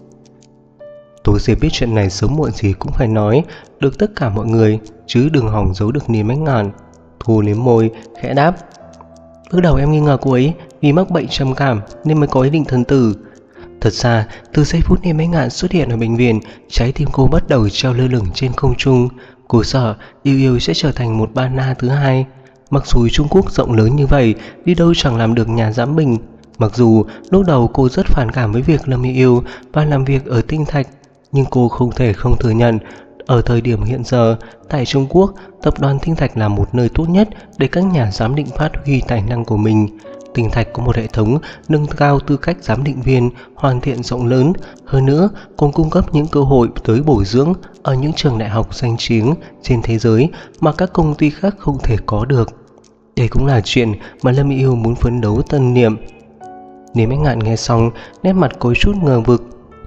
Tú Diệp biết chuyện này sớm muộn gì cũng phải nói được tất cả mọi người, chứ đừng hỏng giấu được Nến Anh Ngạn. Cô liếm môi, khẽ đáp. Bước đầu em nghi ngờ cô ấy vì mắc bệnh trầm cảm nên mới có ý định thân tử. Thật ra, từ giây phút Nến Anh Ngạn xuất hiện ở bệnh viện, trái tim cô bắt đầu treo lơ lửng trên không trung. Cô sợ Yêu Yêu sẽ trở thành một ba na thứ hai. Mặc dù Trung Quốc rộng lớn như vậy, đi đâu chẳng làm được nhà giám bình. Mặc dù lúc đầu cô rất phản cảm với việc Lâm Mỹ Yêu và làm việc ở Tinh Thạch, nhưng cô không thể không thừa nhận, ở thời điểm hiện giờ, tại Trung Quốc, tập đoàn Tinh Thạch là một nơi tốt nhất để các nhà giám định phát huy tài năng của mình. Tinh Thạch có một hệ thống nâng cao tư cách giám định viên hoàn thiện rộng lớn, hơn nữa còn cung cấp những cơ hội tới bồi dưỡng ở những trường đại học danh tiếng trên thế giới mà các công ty khác không thể có được. Đây cũng là chuyện mà Lâm Mỹ Yêu muốn phấn đấu tân niệm. Nến Anh Ngạn nghe xong, nét mặt có chút ngờ vực.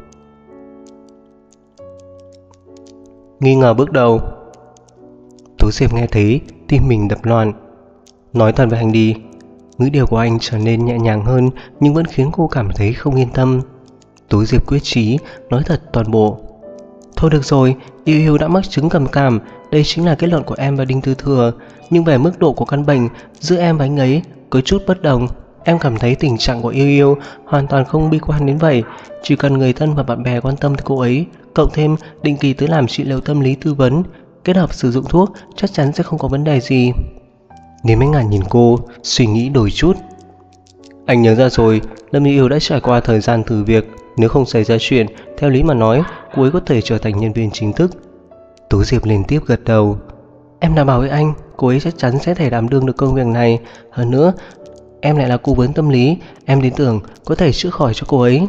Nghi ngờ bước đầu. Tú Diệp nghe thấy, tim mình đập loạn. Nói thật với anh đi. Ngữ điệu của anh trở nên nhẹ nhàng hơn, nhưng vẫn khiến cô cảm thấy không yên tâm. Tú Diệp quyết chí nói thật toàn bộ. Thôi được rồi, Yêu Yêu đã mắc chứng trầm cảm, đây chính là kết luận của em và Đinh Tư Thừa. Nhưng về mức độ của căn bệnh, giữa em và anh ấy có chút bất đồng. Em cảm thấy tình trạng của Yêu Yêu hoàn toàn không bi quan đến vậy. Chỉ cần người thân và bạn bè quan tâm tới cô ấy, cộng thêm định kỳ tới làm trị liệu tâm lý tư vấn, kết hợp sử dụng thuốc, chắc chắn sẽ không có vấn đề gì. Nến Anh Ngạn nhìn cô, suy nghĩ đổi chút. Anh nhớ ra rồi, Lâm Yêu Yêu đã trải qua thời gian thử việc. Nếu không xảy ra chuyện, theo lý mà nói, cô ấy có thể trở thành nhân viên chính thức. Tố Diệp liên tiếp gật đầu. Em đảm bảo với anh, cô ấy chắc chắn sẽ thể đảm đương được công việc này. Hơn nữa, em lại là cố vấn tâm lý, em tin tưởng có thể chữa khỏi cho cô ấy.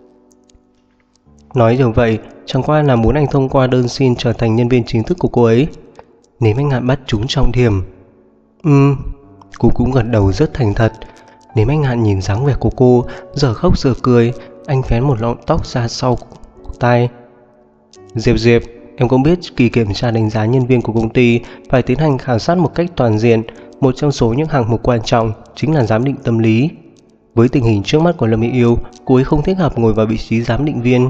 Nói như vậy, chẳng qua là muốn anh thông qua đơn xin trở thành nhân viên chính thức của cô ấy. Nếu anh Hạn bắt trúng trọng điểm. Cô cũng gật đầu rất thành thật. Nếu anh Hạn nhìn dáng vẻ của cô, giờ khóc giờ cười, anh vén một lọn tóc ra sau tai. Diệp, em cũng biết kỳ kiểm tra đánh giá nhân viên của công ty phải tiến hành khảo sát một cách toàn diện. Một trong số những hạng mục quan trọng chính là giám định tâm lý. Với tình hình trước mắt của Lâm Yêu Yêu, cô ấy không thích hợp ngồi vào vị trí giám định viên.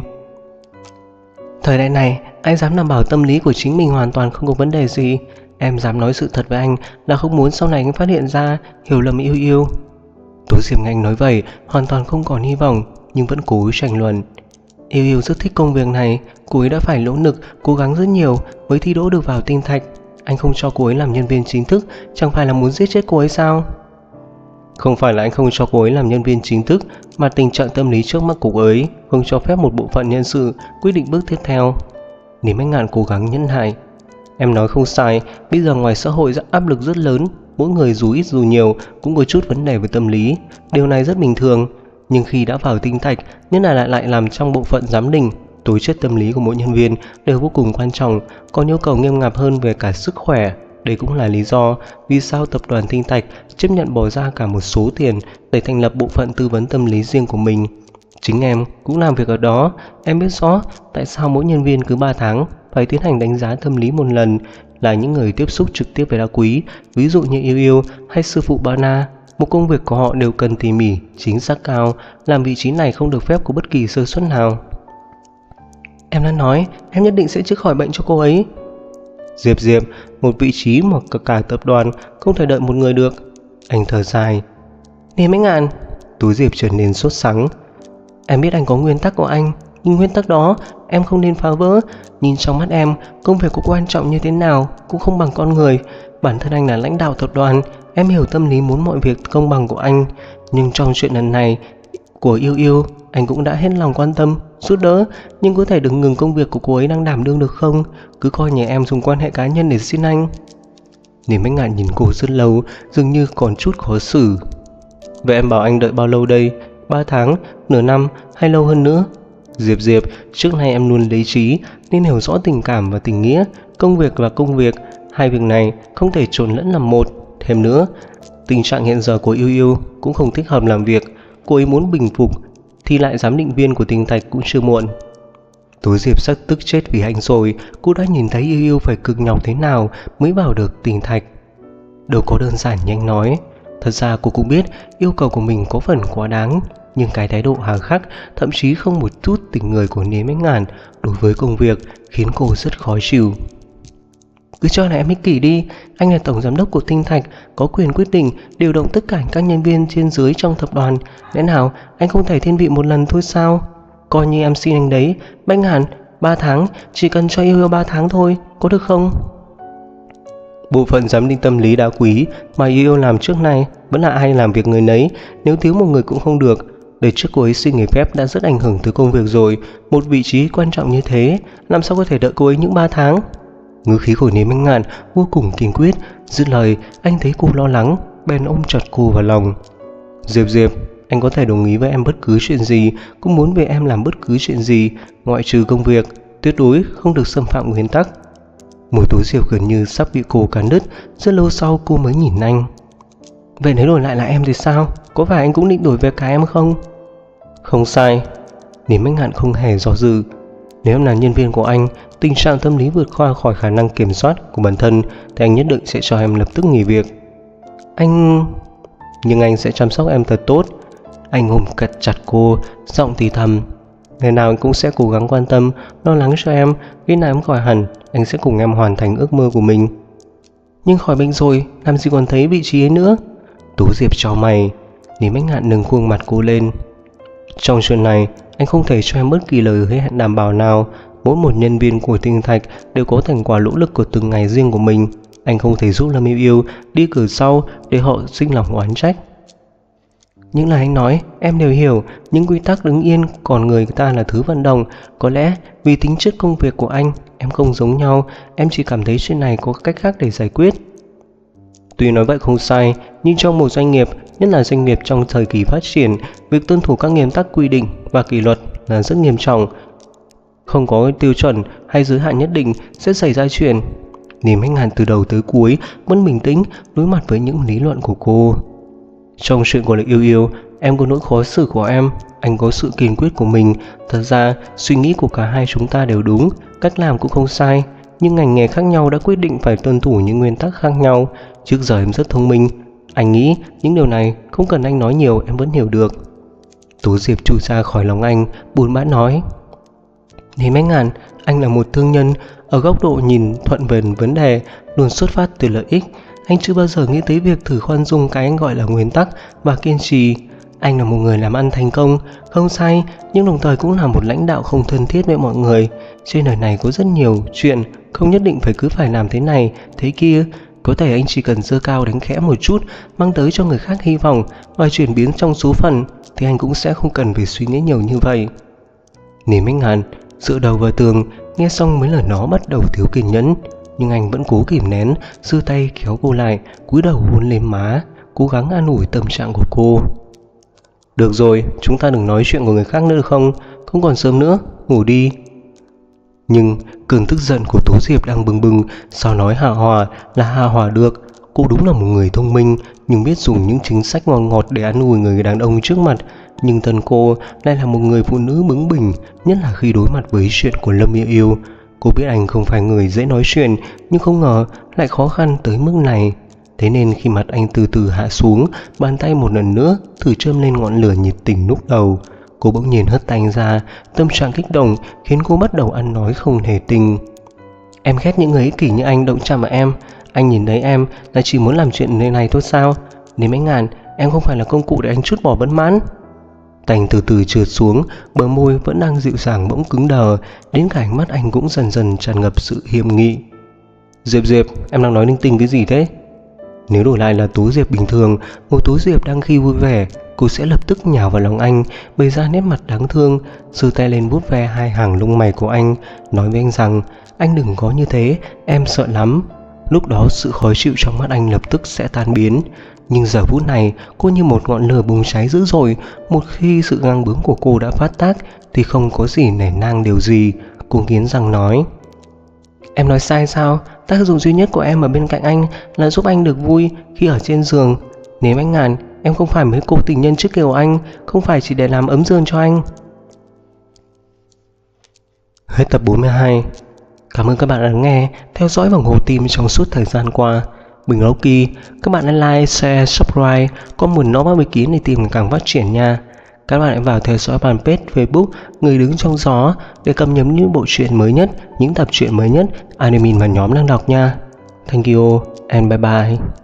Thời đại này, ai dám đảm bảo tâm lý của chính mình hoàn toàn không có vấn đề gì. Em dám nói sự thật với anh là không muốn sau này anh phát hiện ra hiểu lầm Yêu Yêu. Tố Diệp nghe anh nói vậy, hoàn toàn không còn hy vọng, nhưng vẫn cố tranh luận. Yêu Yêu rất thích công việc này, cô ấy đã phải nỗ lực, cố gắng rất nhiều mới thi đỗ được vào Tinh Thạch. Anh không cho cô ấy làm nhân viên chính thức, chẳng phải là muốn giết chết cô ấy sao? Không phải là anh không cho cô ấy làm nhân viên chính thức, mà tình trạng tâm lý trước mắt của cô ấy không cho phép một bộ phận nhân sự quyết định bước tiếp theo. Nếu anh Ngạn cố gắng nhẫn nại. Em nói không sai, bây giờ ngoài xã hội áp lực rất lớn, mỗi người dù ít dù nhiều cũng có chút vấn đề về tâm lý, điều này rất bình thường. Nhưng khi đã vào Tinh Thạch, nhất là lại làm trong bộ phận giám định, tố chất tâm lý của mỗi nhân viên đều vô cùng quan trọng, có nhu cầu nghiêm ngặt hơn về cả sức khỏe. Đây cũng là lý do vì sao tập đoàn Tinh Thạch chấp nhận bỏ ra cả một số tiền để thành lập bộ phận tư vấn tâm lý riêng của mình. Chính em cũng làm việc ở đó, em biết rõ tại sao mỗi nhân viên cứ 3 tháng phải tiến hành đánh giá tâm lý một lần, là những người tiếp xúc trực tiếp với đá quý, ví dụ như Yêu Yêu hay sư phụ Bana. Một công việc của họ đều cần tỉ mỉ, chính xác cao, làm vị trí này không được phép có bất kỳ sơ suất nào. Em đã nói, em nhất định sẽ chữa khỏi bệnh cho cô ấy. Diệp, một vị trí mà cả tập đoàn không thể đợi một người được. Anh thở dài. Nè mấy ngàn. Tú Diệp trở nên sốt sắng. Em biết anh có nguyên tắc của anh, nhưng nguyên tắc đó em không nên phá vỡ. Nhìn trong mắt em, công việc có quan trọng như thế nào cũng không bằng con người. Bản thân anh là lãnh đạo tập đoàn, em hiểu tâm lý muốn mọi việc công bằng của anh. Nhưng trong chuyện lần này của Yêu Yêu, anh cũng đã hết lòng quan tâm, giúp đỡ. Nhưng có thể đừng ngừng công việc của cô ấy đang đảm đương được không? Cứ coi như em dùng quan hệ cá nhân để xin anh. Niềm anh ngạn nhìn cô rất lâu, dường như còn chút khó xử. Vậy em bảo anh đợi bao lâu đây? 3 tháng, nửa năm hay lâu hơn nữa? Diệp, trước nay em luôn lý trí nên hiểu rõ tình cảm và tình nghĩa. Công việc là công việc, hai việc này không thể trộn lẫn làm một. Thêm nữa, tình trạng hiện giờ của Yêu Yêu cũng không thích hợp làm việc. Cô ấy muốn bình phục thì lại giám định viên của Tinh Thạch cũng chưa muộn. Tố Diệp sắp tức chết vì anh rồi. Cô đã nhìn thấy Yêu Yêu phải cực nhọc thế nào mới vào được Tinh Thạch. Đâu có đơn giản như anh nói. Thật ra cô cũng biết yêu cầu của mình có phần quá đáng, nhưng cái thái độ hà khắc, thậm chí không một chút tình người của Niêm Ánh Ngàn đối với công việc khiến cô rất khó chịu. Cứ cho là em ích kỷ đi, anh là tổng giám đốc của Tinh Thạch, có quyền quyết định điều động tất cả các nhân viên trên dưới trong tập đoàn. Lẽ nào anh không thể thiên vị một lần thôi sao? Coi như em xin anh đấy, Bách Ngàn, 3 tháng, chỉ cần cho Yêu 3 tháng thôi, có được không? Bộ phận giám định tâm lý đá quý mà Yêu làm trước này vẫn là ai làm việc người nấy, nếu thiếu một người cũng không được. Để trước cô ấy xin nghỉ phép đã rất ảnh hưởng tới công việc rồi, một vị trí quan trọng như thế, làm sao có thể đợi cô ấy những 3 tháng? Ngữ khí của Niêm Ánh Ngạn vô cùng kiên quyết. Dứt lời, anh thấy cô lo lắng, bèn ôm chặt cô vào lòng. Diệp, anh có thể đồng ý với em bất cứ chuyện gì, cũng muốn về em làm bất cứ chuyện gì, ngoại trừ công việc, tuyệt đối không được xâm phạm nguyên tắc. Môi Tố Diệp gần như sắp bị cô cắn đứt. Rất lâu sau cô mới nhìn anh. Vậy nếu đổi lại là em thì sao? Có phải anh cũng định đổi về cái em không? Không sai. Niêm Ánh Ngạn không hề do dự. Nếu em là nhân viên của anh, tình trạng tâm lý vượt qua khỏi khả năng kiểm soát của bản thân, thì anh nhất định sẽ cho em lập tức nghỉ việc. Nhưng anh sẽ chăm sóc em thật tốt. Anh ôm chặt cô, giọng thì thầm. Ngày nào anh cũng sẽ cố gắng quan tâm, lo lắng cho em. Khi nào em khỏi hẳn, anh sẽ cùng em hoàn thành ước mơ của mình. Nhưng khỏi bệnh rồi, làm gì còn thấy vị trí ấy nữa? Tú Diệp chau mày. Niêm Ánh Ngạn nâng khuôn mặt cô lên. Trong chuyện này, anh không thể cho em bất kỳ lời hứa hẹn đảm bảo nào. Mỗi một nhân viên của Tinh Thạch đều có thành quả nỗ lực của từng ngày riêng của mình. Anh không thể giúp Lâm Yêu Yêu đi cửa sau để họ sinh lòng oán trách. Những lời anh nói em đều hiểu, những quy tắc đứng yên còn người ta là thứ vận động. Có lẽ vì tính chất công việc của anh, em không giống nhau, em chỉ cảm thấy chuyện này có cách khác để giải quyết. Tuy nói vậy không sai, nhưng trong một doanh nghiệp, nhất là doanh nghiệp trong thời kỳ phát triển, việc tuân thủ các nguyên tắc quy định và kỷ luật là rất nghiêm trọng. Không có tiêu chuẩn hay giới hạn nhất định sẽ xảy ra chuyện. Niềm Hách Ngạn từ đầu tới cuối vẫn bình tĩnh đối mặt với những lý luận của cô. Trong chuyện của Lệ Yêu Yêu, em có nỗi khó xử của em, anh có sự kiên quyết của mình. Thật ra, suy nghĩ của cả hai chúng ta đều đúng, cách làm cũng không sai. Nhưng ngành nghề khác nhau đã quyết định phải tuân thủ những nguyên tắc khác nhau. Trước giờ em rất thông minh. Anh nghĩ những điều này không cần anh nói nhiều em vẫn hiểu được. Tố Diệp chui ra khỏi lòng anh, buồn bã nói. Niềm Hách Ngạn, anh là một thương nhân, ở góc độ nhìn thuận về vấn đề, luôn xuất phát từ lợi ích. Anh chưa bao giờ nghĩ tới việc thử khoan dung cái anh gọi là nguyên tắc và kiên trì. Anh là một người làm ăn thành công, không sai, nhưng đồng thời cũng là một lãnh đạo không thân thiết với mọi người. Trên đời này có rất nhiều chuyện, không nhất định phải cứ phải làm thế này, thế kia. Có thể anh chỉ cần giơ cao đánh khẽ một chút, mang tới cho người khác hy vọng và chuyển biến trong số phận, thì anh cũng sẽ không cần phải suy nghĩ nhiều như vậy. Niềm Hách Ngạn dựa đầu vào tường, nghe xong mấy lời nó bắt đầu thiếu kiên nhẫn, nhưng anh vẫn cố kìm nén, giơ tay kéo cô lại, cúi đầu hôn lên má, cố gắng an ủi tâm trạng của cô. Được rồi, chúng ta đừng nói chuyện của người khác nữa được không? Không còn sớm nữa, ngủ đi. Nhưng cơn tức giận của Tố Diệp đang bừng bừng, sao nói hạ hòa là hạ hòa được. Cô đúng là một người thông minh, nhưng biết dùng những chính sách ngon ngọt để an ủi người đàn ông trước mặt. Nhưng thân cô lại là một người phụ nữ bướng bỉnh, nhất là khi đối mặt với chuyện của Lâm Yêu Yêu. Cô biết anh không phải người dễ nói chuyện, nhưng không ngờ lại khó khăn tới mức này. Thế nên khi mặt anh từ từ hạ xuống, bàn tay một lần nữa thử châm lên ngọn lửa nhiệt tình lúc đầu. Cô bỗng nhiên hất tay anh ra, tâm trạng kích động khiến cô bắt đầu ăn nói không hề tình. Em ghét những người ích kỷ như anh động chạm vào em. Anh nhìn thấy em là chỉ muốn làm chuyện nơi này thôi sao? Niềm Hách Ngạn, em không phải là công cụ để anh trút bỏ bất mãn. Tành từ từ trượt xuống, bờ môi vẫn đang dịu dàng bỗng cứng đờ, đến cả ánh mắt anh cũng dần dần tràn ngập sự hiềm nghị. Diệp Diệp, em đang nói linh tinh cái gì thế? Nếu đổi lại là Tố Diệp bình thường, một Tố Diệp đang khi vui vẻ, cô sẽ lập tức nhào vào lòng anh, bày ra nét mặt đáng thương, giơ tay lên vuốt ve hai hàng lông mày của anh, nói với anh rằng anh đừng có như thế, em sợ lắm. Lúc đó sự khó chịu trong mắt anh lập tức sẽ tan biến. Nhưng giờ phút này cô như một ngọn lửa bùng cháy dữ dội. Một khi sự ngang bướng của cô đã phát tác thì không có gì nể nang điều gì. Cô nghiến răng nói. Em nói sai sao? Tác dụng duy nhất của em ở bên cạnh anh là giúp anh được vui khi ở trên giường. Nếu Hách Ngạn, em không phải mấy cô tình nhân trước kia của anh, không phải chỉ để làm ấm giường cho anh. Hết tập 42. Cảm ơn các bạn đã nghe, theo dõi và ủng hộ team trong suốt thời gian qua. Mình là Loki, các bạn hãy like, share, subscribe, có muốn nó 30 kg để tìm càng phát triển nha. Các bạn hãy vào theo dõi fanpage Facebook Người Đứng Trong Gió để cập nhật những bộ truyện mới nhất, những tập truyện mới nhất anime mà nhóm đang đọc nha. Thank you and bye bye.